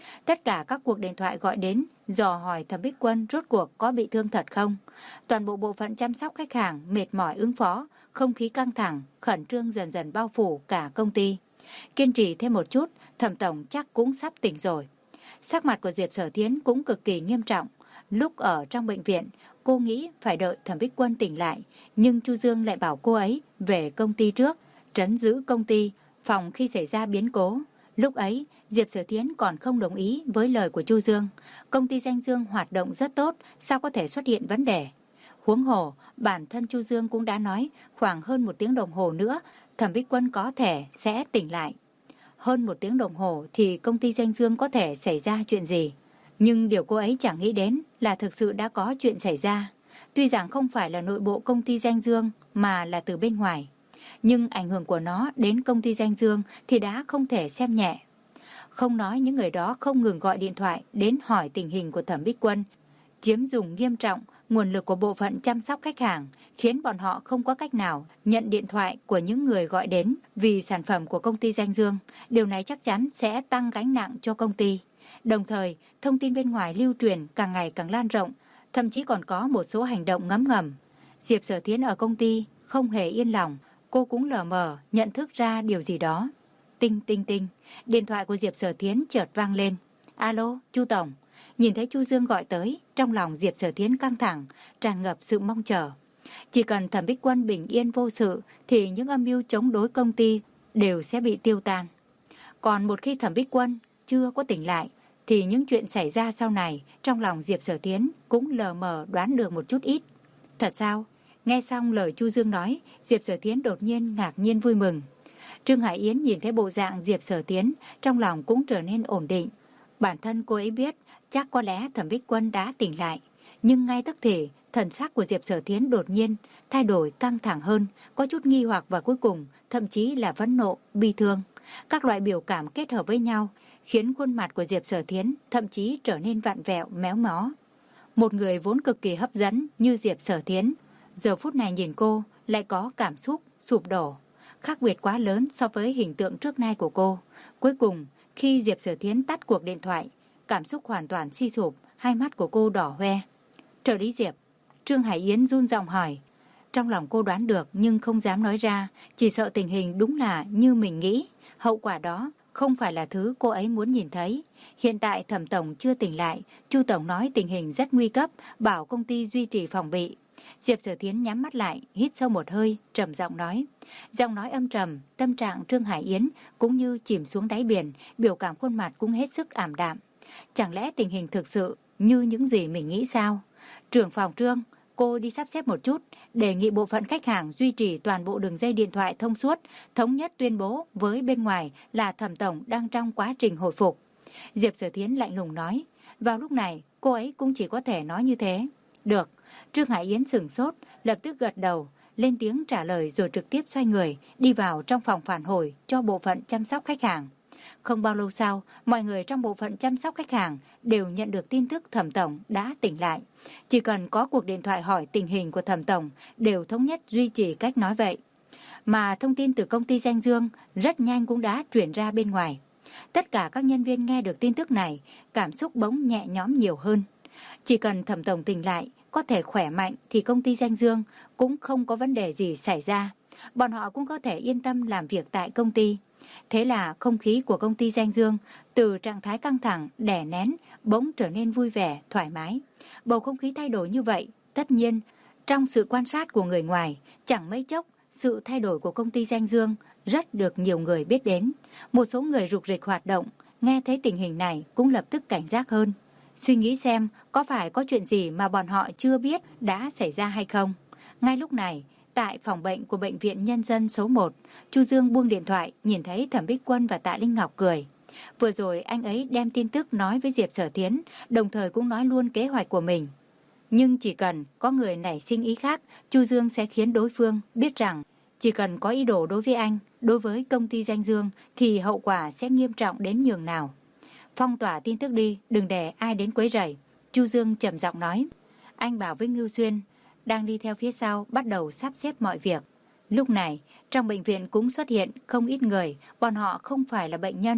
Tất cả các cuộc điện thoại gọi đến dò hỏi Thẩm Bích Quân rốt cuộc có bị thương thật không. Toàn bộ bộ phận chăm sóc khách hàng mệt mỏi ứng phó, không khí căng thẳng, khẩn trương dần dần bao phủ cả công ty. Kiên trì thêm một chút, Thẩm tổng chắc cũng sắp tỉnh rồi. Sắc mặt của Diệp Sở Thiến cũng cực kỳ nghiêm trọng. Lúc ở trong bệnh viện, cô nghĩ phải đợi Thẩm Bích Quân tỉnh lại, nhưng Chu Dương lại bảo cô ấy về công ty trước, trấn giữ công ty, phòng khi xảy ra biến cố. Lúc ấy, Diệp Sở Thiến còn không đồng ý với lời của Chu Dương. Công ty Danh Dương hoạt động rất tốt, sao có thể xuất hiện vấn đề? Huống hồ, bản thân Chu Dương cũng đã nói khoảng hơn một tiếng đồng hồ nữa, Thẩm Bích Quân có thể sẽ tỉnh lại. Hơn một tiếng đồng hồ thì công ty Danh Dương có thể xảy ra chuyện gì? Nhưng điều cô ấy chẳng nghĩ đến là thực sự đã có chuyện xảy ra. Tuy rằng không phải là nội bộ công ty Danh Dương mà là từ bên ngoài, nhưng ảnh hưởng của nó đến công ty Danh Dương thì đã không thể xem nhẹ. Không nói những người đó không ngừng gọi điện thoại đến hỏi tình hình của Thẩm Bích Quân, chiếm dùng nghiêm trọng nguồn lực của bộ phận chăm sóc khách hàng, khiến bọn họ không có cách nào nhận điện thoại của những người gọi đến vì sản phẩm của công ty Danh Dương. Điều này chắc chắn sẽ tăng gánh nặng cho công ty. Đồng thời, thông tin bên ngoài lưu truyền càng ngày càng lan rộng, thậm chí còn có một số hành động ngấm ngầm. Diệp Sở Thiến ở công ty không hề yên lòng, cô cũng lờ mờ nhận thức ra điều gì đó. Tinh tinh tinh, điện thoại của Diệp Sở Thiến chợt vang lên. Alo, Chu Tổng. Nhìn thấy Chu Dương gọi tới, trong lòng Diệp Sở Thiến căng thẳng, tràn ngập sự mong chờ. Chỉ cần Thẩm Bích Quân bình yên vô sự thì những âm mưu chống đối công ty đều sẽ bị tiêu tan. Còn một khi Thẩm Bích Quân chưa có tỉnh lại thì những chuyện xảy ra sau này trong lòng Diệp Sở Thiến cũng lờ mờ đoán được một chút ít. Thật sao? Nghe xong lời Chu Dương nói, Diệp Sở Thiến đột nhiên ngạc nhiên vui mừng. Trương Hải Yến nhìn thấy bộ dạng Diệp Sở Thiến, trong lòng cũng trở nên ổn định. Bản thân cô ấy biết chắc có lẽ Thẩm Bích Quân đã tỉnh lại, nhưng ngay tức thì thần sắc của Diệp Sở Thiến đột nhiên thay đổi căng thẳng hơn, có chút nghi hoặc và cuối cùng thậm chí là phẫn nộ, bi thương. Các loại biểu cảm kết hợp với nhau khiến khuôn mặt của Diệp Sở Thiến thậm chí trở nên vặn vẹo, méo mó. Một người vốn cực kỳ hấp dẫn như Diệp Sở Thiến, giờ phút này nhìn cô lại có cảm xúc sụp đổ, khác biệt quá lớn so với hình tượng trước nay của cô. Cuối cùng, khi Diệp Sở Thiến tắt cuộc điện thoại, cảm xúc hoàn toàn suy sụp, hai mắt của cô đỏ hoe. Trợ lý Diệp, Trương Hải Yến run giọng hỏi. Trong lòng cô đoán được nhưng không dám nói ra, chỉ sợ tình hình đúng là như mình nghĩ. Hậu quả đó không phải là thứ cô ấy muốn nhìn thấy. Hiện tại Thẩm Tổng chưa tỉnh lại, Chu Tổng nói tình hình rất nguy cấp, bảo công ty duy trì phòng bị. Diệp Sở Thiến nhắm mắt lại, hít sâu một hơi, trầm giọng nói. Giọng nói âm trầm, tâm trạng Trương Hải Yến cũng như chìm xuống đáy biển, biểu cảm khuôn mặt cũng hết sức ảm đạm. Chẳng lẽ tình hình thực sự như những gì mình nghĩ sao? Trưởng phòng Trương, cô đi sắp xếp một chút, đề nghị bộ phận khách hàng duy trì toàn bộ đường dây điện thoại thông suốt, thống nhất tuyên bố với bên ngoài là Thẩm Tổng đang trong quá trình hồi phục. Diệp Sở Thiến lạnh lùng nói. Vào lúc này, cô ấy cũng chỉ có thể nói như thế. Được. Trương Hải Yến sửng sốt, lập tức gật đầu, lên tiếng trả lời rồi trực tiếp xoay người, đi vào trong phòng phản hồi cho bộ phận chăm sóc khách hàng. Không bao lâu sau, mọi người trong bộ phận chăm sóc khách hàng đều nhận được tin tức Thẩm Tổng đã tỉnh lại. Chỉ cần có cuộc điện thoại hỏi tình hình của Thẩm Tổng, đều thống nhất duy trì cách nói vậy. Mà thông tin từ công ty Danh Dương rất nhanh cũng đã truyền ra bên ngoài. Tất cả các nhân viên nghe được tin tức này, cảm xúc bỗng nhẹ nhõm nhiều hơn. Chỉ cần Thẩm Tổng tỉnh lại, có thể khỏe mạnh thì công ty Danh Dương cũng không có vấn đề gì xảy ra. Bọn họ cũng có thể yên tâm làm việc tại công ty. Thế là không khí của công ty Danh Dương từ trạng thái căng thẳng, đè nén, bỗng trở nên vui vẻ, thoải mái. Bầu không khí thay đổi như vậy, tất nhiên, trong sự quan sát của người ngoài, chẳng mấy chốc, sự thay đổi của công ty Danh Dương rất được nhiều người biết đến. Một số người rục rịch hoạt động, nghe thấy tình hình này cũng lập tức cảnh giác hơn. Suy nghĩ xem có phải có chuyện gì mà bọn họ chưa biết đã xảy ra hay không. Ngay lúc này, tại phòng bệnh của Bệnh viện Nhân dân số một, Chu Dương buông điện thoại, nhìn thấy Thẩm Bích Quân và Tạ Linh Ngọc cười. Vừa rồi anh ấy đem tin tức nói với Diệp Sở Thiến, đồng thời cũng nói luôn kế hoạch của mình. Nhưng chỉ cần có người nảy sinh ý khác, Chu Dương sẽ khiến đối phương biết rằng chỉ cần có ý đồ đối với anh, đối với công ty Danh Dương thì hậu quả sẽ nghiêm trọng đến nhường nào. Phong tỏa tin tức đi, đừng để ai đến quấy rầy. Chu Dương trầm giọng nói. Anh bảo với Ngưu Xuyên đang đi theo phía sau bắt đầu sắp xếp mọi việc. Lúc này, trong bệnh viện cũng xuất hiện không ít người, bọn họ không phải là bệnh nhân,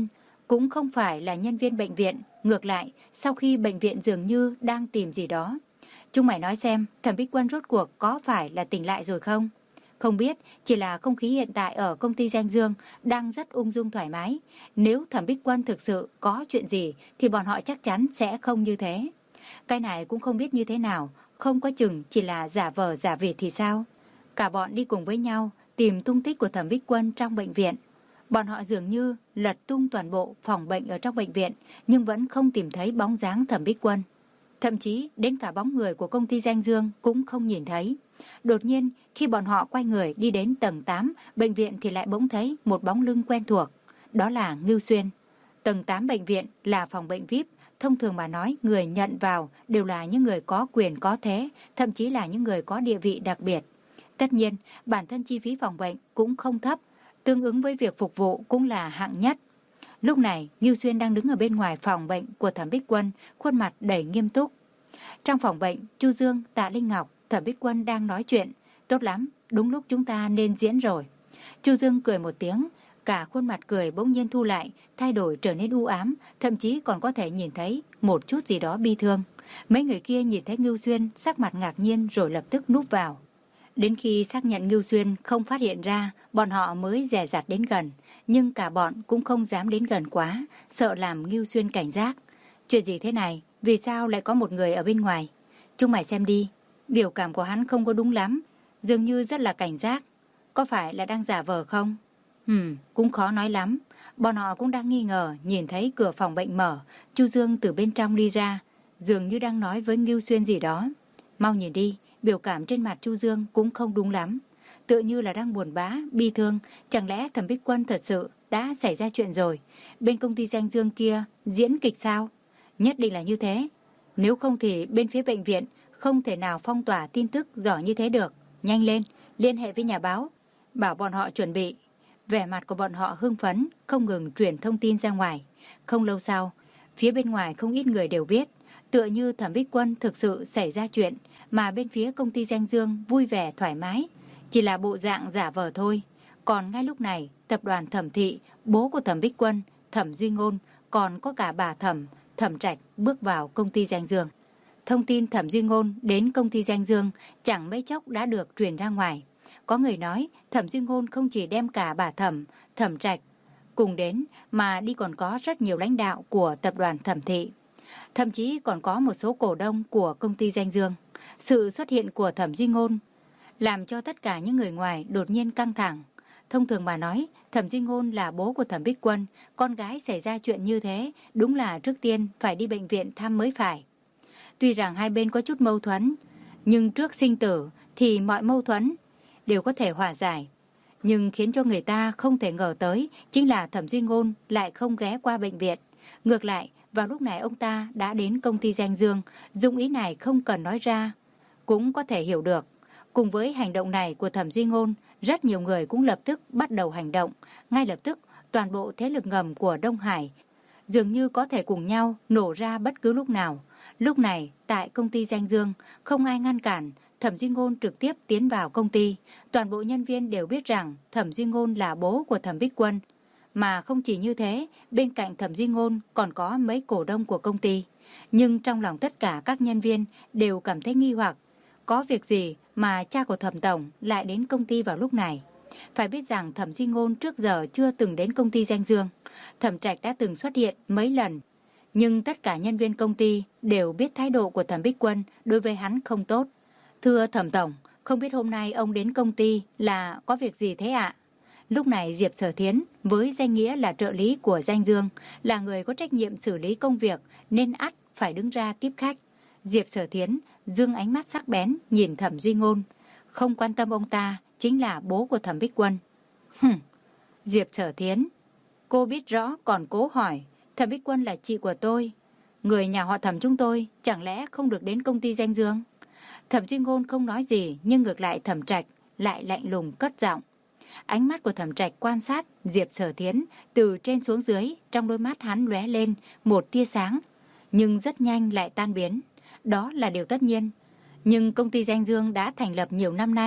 cũng không phải là nhân viên bệnh viện. Ngược lại, sau khi bệnh viện dường như đang tìm gì đó. Chúng mày nói xem, Thẩm Bích Quân rốt cuộc có phải là tỉnh lại rồi không? Không biết, chỉ là không khí hiện tại ở công ty Danh Dương đang rất ung dung thoải mái. Nếu Thẩm Bích Quân thực sự có chuyện gì thì bọn họ chắc chắn sẽ không như thế. Cái này cũng không biết như thế nào, không có chừng chỉ là giả vờ giả vịt thì sao? Cả bọn đi cùng với nhau tìm tung tích của Thẩm Bích Quân trong bệnh viện. Bọn họ dường như lật tung toàn bộ phòng bệnh ở trong bệnh viện nhưng vẫn không tìm thấy bóng dáng Thẩm Bích Quân. Thậm chí đến cả bóng người của công ty Danh Dương cũng không nhìn thấy. Đột nhiên khi bọn họ quay người đi đến tầng tám bệnh viện thì lại bỗng thấy một bóng lưng quen thuộc. Đó là Ngưu Xuyên. Tầng tám bệnh viện là phòng bệnh vi ai pi. Thông thường mà nói, người nhận vào đều là những người có quyền có thế, thậm chí là những người có địa vị đặc biệt. Tất nhiên, bản thân chi phí phòng bệnh cũng không thấp, tương ứng với việc phục vụ cũng là hạng nhất. Lúc này, Ngưu Xuyên đang đứng ở bên ngoài phòng bệnh của Thẩm Bích Quân, khuôn mặt đầy nghiêm túc. Trong phòng bệnh, Chu Dương, Tạ Linh Ngọc, Thẩm Bích Quân đang nói chuyện. Tốt lắm, đúng lúc chúng ta nên diễn rồi. Chu Dương cười một tiếng, cả khuôn mặt cười bỗng nhiên thu lại, thay đổi trở nên u ám, thậm chí còn có thể nhìn thấy một chút gì đó bi thương. Mấy người kia nhìn thấy Ngưu Xuyên, sắc mặt ngạc nhiên rồi lập tức núp vào. Đến khi xác nhận Ngưu Xuyên không phát hiện ra, bọn họ mới dè dặt đến gần, nhưng cả bọn cũng không dám đến gần quá, sợ làm Ngưu Xuyên cảnh giác. Chuyện gì thế này? Vì sao lại có một người ở bên ngoài? Chúng mày xem đi, biểu cảm của hắn không có đúng lắm, dường như rất là cảnh giác. Có phải là đang giả vờ không? Hừm, cũng khó nói lắm. Bọn họ cũng đang nghi ngờ, nhìn thấy cửa phòng bệnh mở, Chu Dương từ bên trong đi ra, dường như đang nói với Ngưu Xuyên gì đó. Mau nhìn đi, biểu cảm trên mặt Chu Dương cũng không đúng lắm, tựa như là đang buồn bã, bi thương. Chẳng lẽ Thẩm Bích Quân thật sự đã xảy ra chuyện rồi? Bên công ty Danh Dương kia diễn kịch sao? Nhất định là như thế. Nếu không thì bên phía bệnh viện không thể nào phong tỏa tin tức giỏi như thế được. Nhanh lên, liên hệ với nhà báo, bảo bọn họ chuẩn bị. Vẻ mặt của bọn họ hưng phấn, không ngừng truyền thông tin ra ngoài. Không lâu sau, phía bên ngoài không ít người đều biết, tựa như Thẩm Bích Quân thực sự xảy ra chuyện, mà bên phía công ty Danh Dương vui vẻ thoải mái, chỉ là bộ dạng giả vờ thôi. Còn ngay lúc này, tập đoàn Thẩm Thị, bố của Thẩm Bích Quân, Thẩm Duy Ngôn, còn có cả bà Thẩm, Thẩm Trạch bước vào công ty Danh Dương. Thông tin Thẩm Duy Ngôn đến công ty Danh Dương chẳng mấy chốc đã được truyền ra ngoài. Có người nói Thẩm Duy Ngôn không chỉ đem cả bà Thẩm, Thẩm Trạch cùng đến mà đi còn có rất nhiều lãnh đạo của tập đoàn Thẩm Thị. Thậm chí còn có một số cổ đông của công ty Danh Dương. Sự xuất hiện của Thẩm Duy Ngôn làm cho tất cả những người ngoài đột nhiên căng thẳng. Thông thường mà nói, Thẩm Duy Ngôn là bố của Thẩm Bích Quân, con gái xảy ra chuyện như thế, đúng là trước tiên phải đi bệnh viện thăm mới phải. Tuy rằng hai bên có chút mâu thuẫn, nhưng trước sinh tử thì mọi mâu thuẫn đều có thể hòa giải. Nhưng khiến cho người ta không thể ngờ tới chính là Thẩm Duy Ngôn lại không ghé qua bệnh viện. Ngược lại, vào lúc này ông ta đã đến công ty Danh Dương, dụng ý này không cần nói ra, cũng có thể hiểu được. Cùng với hành động này của Thẩm Duy Ngôn, rất nhiều người cũng lập tức bắt đầu hành động. Ngay lập tức, toàn bộ thế lực ngầm của Đông Hải dường như có thể cùng nhau nổ ra bất cứ lúc nào. Lúc này, tại công ty Danh Dương, không ai ngăn cản, Thẩm Duy Ngôn trực tiếp tiến vào công ty. Toàn bộ nhân viên đều biết rằng Thẩm Duy Ngôn là bố của Thẩm Bích Quân. Mà không chỉ như thế, bên cạnh Thẩm Duy Ngôn còn có mấy cổ đông của công ty. Nhưng trong lòng tất cả các nhân viên đều cảm thấy nghi hoặc. Có việc gì mà cha của Thẩm Tổng lại đến công ty vào lúc này? Phải biết rằng Thẩm Duy Ngôn trước giờ chưa từng đến công ty Danh Dương. Thẩm Trạch đã từng xuất hiện mấy lần. Nhưng tất cả nhân viên công ty đều biết thái độ của Thẩm Bích Quân đối với hắn không tốt. Thưa Thẩm Tổng, không biết hôm nay ông đến công ty là có việc gì thế ạ? Lúc này Diệp Sở Thiến với danh nghĩa là trợ lý của Danh Dương, là người có trách nhiệm xử lý công việc nên ắt phải đứng ra tiếp khách. Diệp Sở Thiến dương ánh mắt sắc bén nhìn Thẩm Duy Ngôn, không quan tâm ông ta chính là bố của Thẩm Bích Quân. Hừm, Diệp Sở Thiến, cô biết rõ còn cố hỏi, Thẩm Bích Quân là chị của tôi, người nhà họ Thẩm chúng tôi chẳng lẽ không được đến công ty Danh Dương? Thẩm Duy Ngôn không nói gì, nhưng ngược lại Thẩm Trạch lại lạnh lùng cất giọng. Ánh mắt của Thẩm Trạch quan sát Diệp Sở Thiến từ trên xuống dưới, trong đôi mắt hắn lóe lên một tia sáng, nhưng rất nhanh lại tan biến. Đó là điều tất nhiên. Nhưng công ty Danh Dương đã thành lập nhiều năm nay,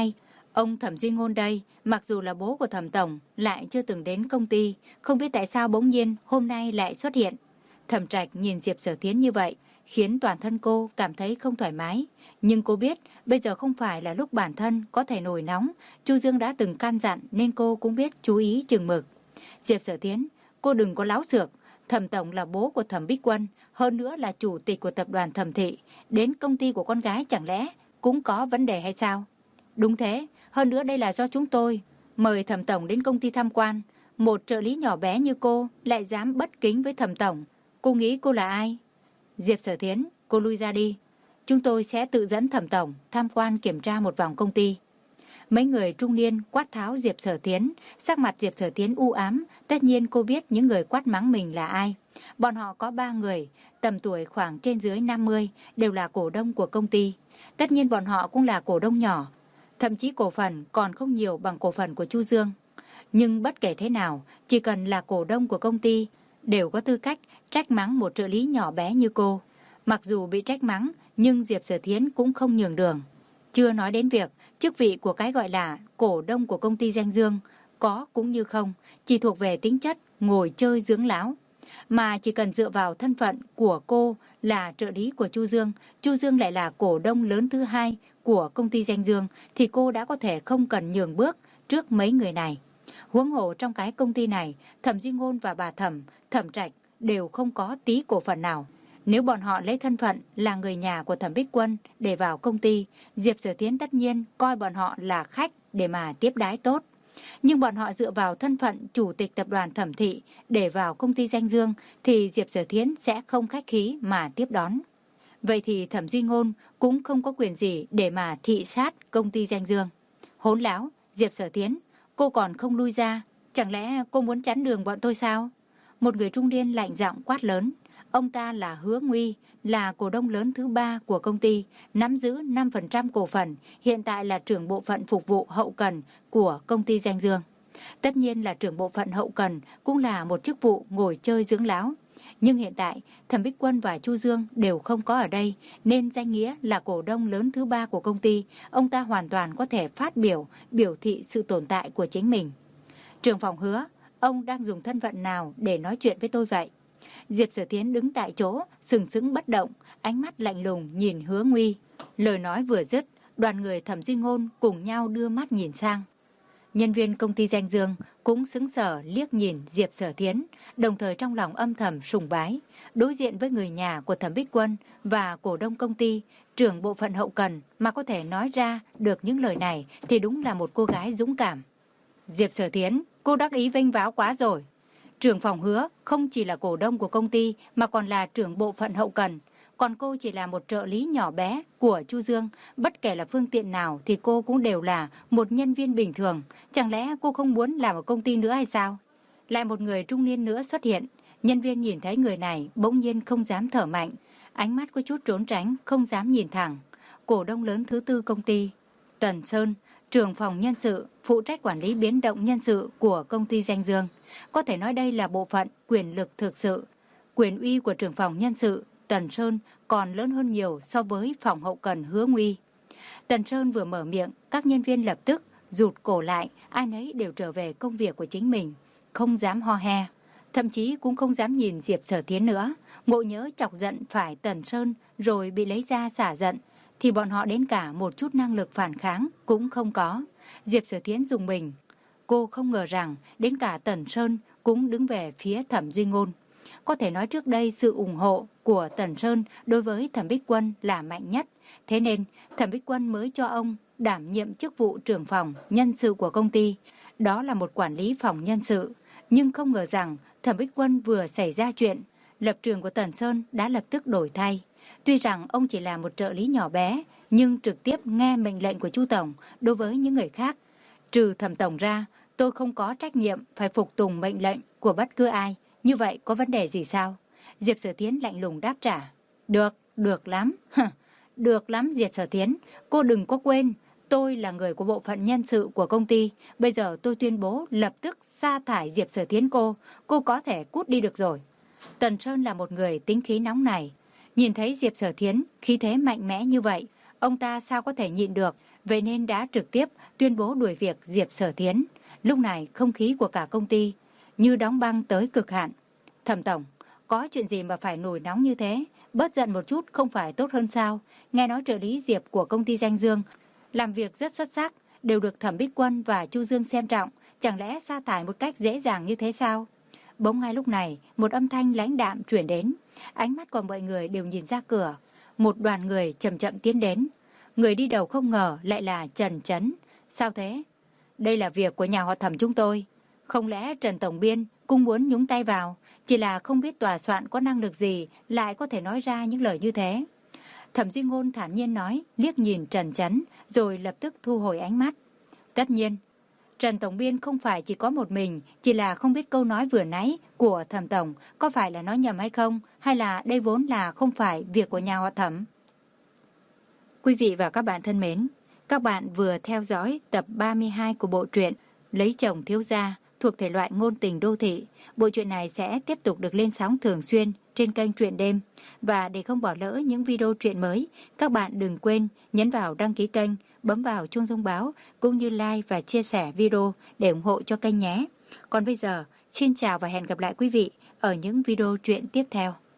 Ông Thẩm Duy Ngôn đây, mặc dù là bố của Thẩm Tổng, lại chưa từng đến công ty, không biết tại sao bỗng nhiên hôm nay lại xuất hiện. Thẩm Trạch nhìn Diệp Sở Thiến như vậy, khiến toàn thân cô cảm thấy không thoải mái. Nhưng cô biết, bây giờ không phải là lúc bản thân có thể nổi nóng. Chu Dương đã từng căn dặn nên cô cũng biết chú ý chừng mực. Diệp Sở Thiến, cô đừng có láo xược. Thẩm Tổng là bố của Thẩm Bích Quân, hơn nữa là chủ tịch của tập đoàn Thẩm Thị. Đến công ty của con gái chẳng lẽ cũng có vấn đề hay sao? Đúng thế, hơn nữa đây là do chúng tôi mời Thẩm Tổng đến công ty tham quan. Một trợ lý nhỏ bé như cô lại dám bất kính với Thẩm Tổng. Cô nghĩ cô là ai? Diệp Sở Thiến, cô lui ra đi. Chúng tôi sẽ tự dẫn Thẩm Tổng tham quan kiểm tra một vòng công ty. Mấy người trung niên quát tháo Diệp Sở Thiến, sắc mặt Diệp Sở Thiến u ám, tất nhiên cô biết những người quát mắng mình là ai. Bọn họ có ba người, tầm tuổi khoảng trên dưới năm mươi, đều là cổ đông của công ty. Tất nhiên bọn họ cũng là cổ đông nhỏ, thậm chí cổ phần còn không nhiều bằng cổ phần của Chu Dương. Nhưng bất kể thế nào, chỉ cần là cổ đông của công ty, đều có tư cách trách mắng một trợ lý nhỏ bé như cô. Mặc dù bị trách mắng, nhưng Diệp Sở Thiến cũng không nhường đường. Chưa nói đến việc chức vị của cái gọi là cổ đông của công ty Danh Dương, có cũng như không, chỉ thuộc về tính chất ngồi chơi dưỡng láo. Mà chỉ cần dựa vào thân phận của cô là trợ lý của Chu Dương, Chu Dương lại là cổ đông lớn thứ hai của công ty Danh Dương, thì cô đã có thể không cần nhường bước trước mấy người này. Huống hồ trong cái công ty này, Thẩm Duy Ngôn và bà Thẩm, Thẩm Trạch đều không có tí cổ phần nào. Nếu bọn họ lấy thân phận là người nhà của Thẩm Bích Quân để vào công ty, Diệp Sở Thiến tất nhiên coi bọn họ là khách để mà tiếp đái tốt. Nhưng bọn họ dựa vào thân phận chủ tịch tập đoàn Thẩm Thị để vào công ty Danh Dương thì Diệp Sở Thiến sẽ không khách khí mà tiếp đón. Vậy thì Thẩm Duy Ngôn cũng không có quyền gì để mà thị sát công ty Danh Dương. Hỗn láo, Diệp Sở Thiến, cô còn không lui ra, chẳng lẽ cô muốn chắn đường bọn tôi sao? Một người trung niên lạnh giọng quát lớn. Ông ta là Hứa Nguy, là cổ đông lớn thứ ba của công ty, nắm giữ năm phần trăm cổ phần, hiện tại là trưởng bộ phận phục vụ hậu cần của công ty Danh Dương. Tất nhiên là trưởng bộ phận hậu cần cũng là một chức vụ ngồi chơi dưỡng láo. Nhưng hiện tại, Thẩm Bích Quân và Chu Dương đều không có ở đây, nên danh nghĩa là cổ đông lớn thứ ba của công ty, ông ta hoàn toàn có thể phát biểu, biểu thị sự tồn tại của chính mình. Trưởng phòng Hứa, ông đang dùng thân phận nào để nói chuyện với tôi vậy? Diệp Sở Thiến đứng tại chỗ, sừng sững bất động, ánh mắt lạnh lùng nhìn Hứa Nguy. Lời nói vừa dứt, đoàn người Thẩm Duy Ngôn cùng nhau đưa mắt nhìn sang. Nhân viên công ty Danh Dương cũng sững sờ liếc nhìn Diệp Sở Thiến, đồng thời trong lòng âm thầm sùng bái. Đối diện với người nhà của Thẩm Bích Quân và cổ đông công ty, trưởng bộ phận hậu cần mà có thể nói ra được những lời này thì đúng là một cô gái dũng cảm. Diệp Sở Thiến, cô đắc ý vênh váo quá rồi. Trưởng phòng Hứa không chỉ là cổ đông của công ty mà còn là trưởng bộ phận hậu cần. Còn cô chỉ là một trợ lý nhỏ bé của Chu Dương. Bất kể là phương tiện nào thì cô cũng đều là một nhân viên bình thường. Chẳng lẽ cô không muốn làm ở công ty nữa hay sao? Lại một người trung niên nữa xuất hiện. Nhân viên nhìn thấy người này bỗng nhiên không dám thở mạnh. Ánh mắt có chút trốn tránh, không dám nhìn thẳng. Cổ đông lớn thứ tư công ty, Tần Sơn, trưởng phòng nhân sự, phụ trách quản lý biến động nhân sự của công ty Danh Dương. Có thể nói đây là bộ phận quyền lực thực sự. Quyền uy của trưởng phòng nhân sự Tần Sơn còn lớn hơn nhiều so với phòng hậu cần Hứa Nguy. Tần Sơn vừa mở miệng, các nhân viên lập tức rụt cổ lại, ai nấy đều trở về công việc của chính mình, không dám ho he, thậm chí cũng không dám nhìn Diệp Sở Thiến nữa. Ngộ nhớ chọc giận phải Tần Sơn rồi bị lấy ra xả giận, thì bọn họ đến cả một chút năng lực phản kháng cũng không có. Diệp Sở Thiến dùng mình. Cô không ngờ rằng đến cả Tần Sơn cũng đứng về phía Thẩm Duy Ngôn. Có thể nói trước đây sự ủng hộ của Tần Sơn đối với Thẩm Bích Quân là mạnh nhất. Thế nên Thẩm Bích Quân mới cho ông đảm nhiệm chức vụ trưởng phòng nhân sự của công ty. Đó là một quản lý phòng nhân sự. Nhưng không ngờ rằng Thẩm Bích Quân vừa xảy ra chuyện, lập trường của Tần Sơn đã lập tức đổi thay. Tuy rằng ông chỉ là một trợ lý nhỏ bé, nhưng trực tiếp nghe mệnh lệnh của Chu Tổng đối với những người khác. Trừ Thẩm Tổng ra, tôi không có trách nhiệm phải phục tùng mệnh lệnh của bất cứ ai. Như vậy có vấn đề gì sao? Diệp Sở Thiến lạnh lùng đáp trả. Được, được lắm. Được lắm Diệp Sở Thiến. Cô đừng có quên, tôi là người của bộ phận nhân sự của công ty. Bây giờ tôi tuyên bố lập tức sa thải Diệp Sở Thiến cô. Cô có thể cút đi được rồi. Tần Sơn là một người tính khí nóng này. Nhìn thấy Diệp Sở Thiến khí thế mạnh mẽ như vậy, ông ta sao có thể nhịn được. vậy nên đã trực tiếp tuyên bố đuổi việc Diệp Sở Thiến. Lúc này không khí của cả công ty như đóng băng tới cực hạn. Thẩm tổng, có chuyện gì mà phải nổi nóng như thế? Bớt giận một chút không phải tốt hơn sao? Nghe nói trợ lý Diệp của công ty Danh Dương làm việc rất xuất sắc, đều được Thẩm Bích Quân và Chu Dương xem trọng, chẳng lẽ sa thải một cách dễ dàng như thế sao? Bỗng ngay lúc này, một âm thanh lãnh đạm truyền đến, ánh mắt của mọi người đều nhìn ra cửa. Một đoàn người chậm chậm tiến đến. Người đi đầu không ngờ lại là Trần Chấn. Sao thế? Đây là việc của nhà họ Thẩm chúng tôi. Không lẽ Trần Tổng Biên cũng muốn nhúng tay vào? Chỉ là không biết tòa soạn có năng lực gì lại có thể nói ra những lời như thế. Thẩm Duy Ngôn thản nhiên nói, liếc nhìn Trần Chấn, rồi lập tức thu hồi ánh mắt. Tất nhiên, Trần Tổng Biên không phải chỉ có một mình, chỉ là không biết câu nói vừa nãy của Thẩm Tổng có phải là nói nhầm hay không, hay là đây vốn là không phải việc của nhà họ Thẩm. Quý vị và các bạn thân mến, các bạn vừa theo dõi tập ba mươi hai của bộ truyện Lấy Chồng Thiếu Gia thuộc thể loại ngôn tình đô thị. Bộ truyện này sẽ tiếp tục được lên sóng thường xuyên trên kênh Truyện Đêm. Và để không bỏ lỡ những video truyện mới, các bạn đừng quên nhấn vào đăng ký kênh, bấm vào chuông thông báo cũng như like và chia sẻ video để ủng hộ cho kênh nhé. Còn bây giờ, xin chào và hẹn gặp lại quý vị ở những video truyện tiếp theo.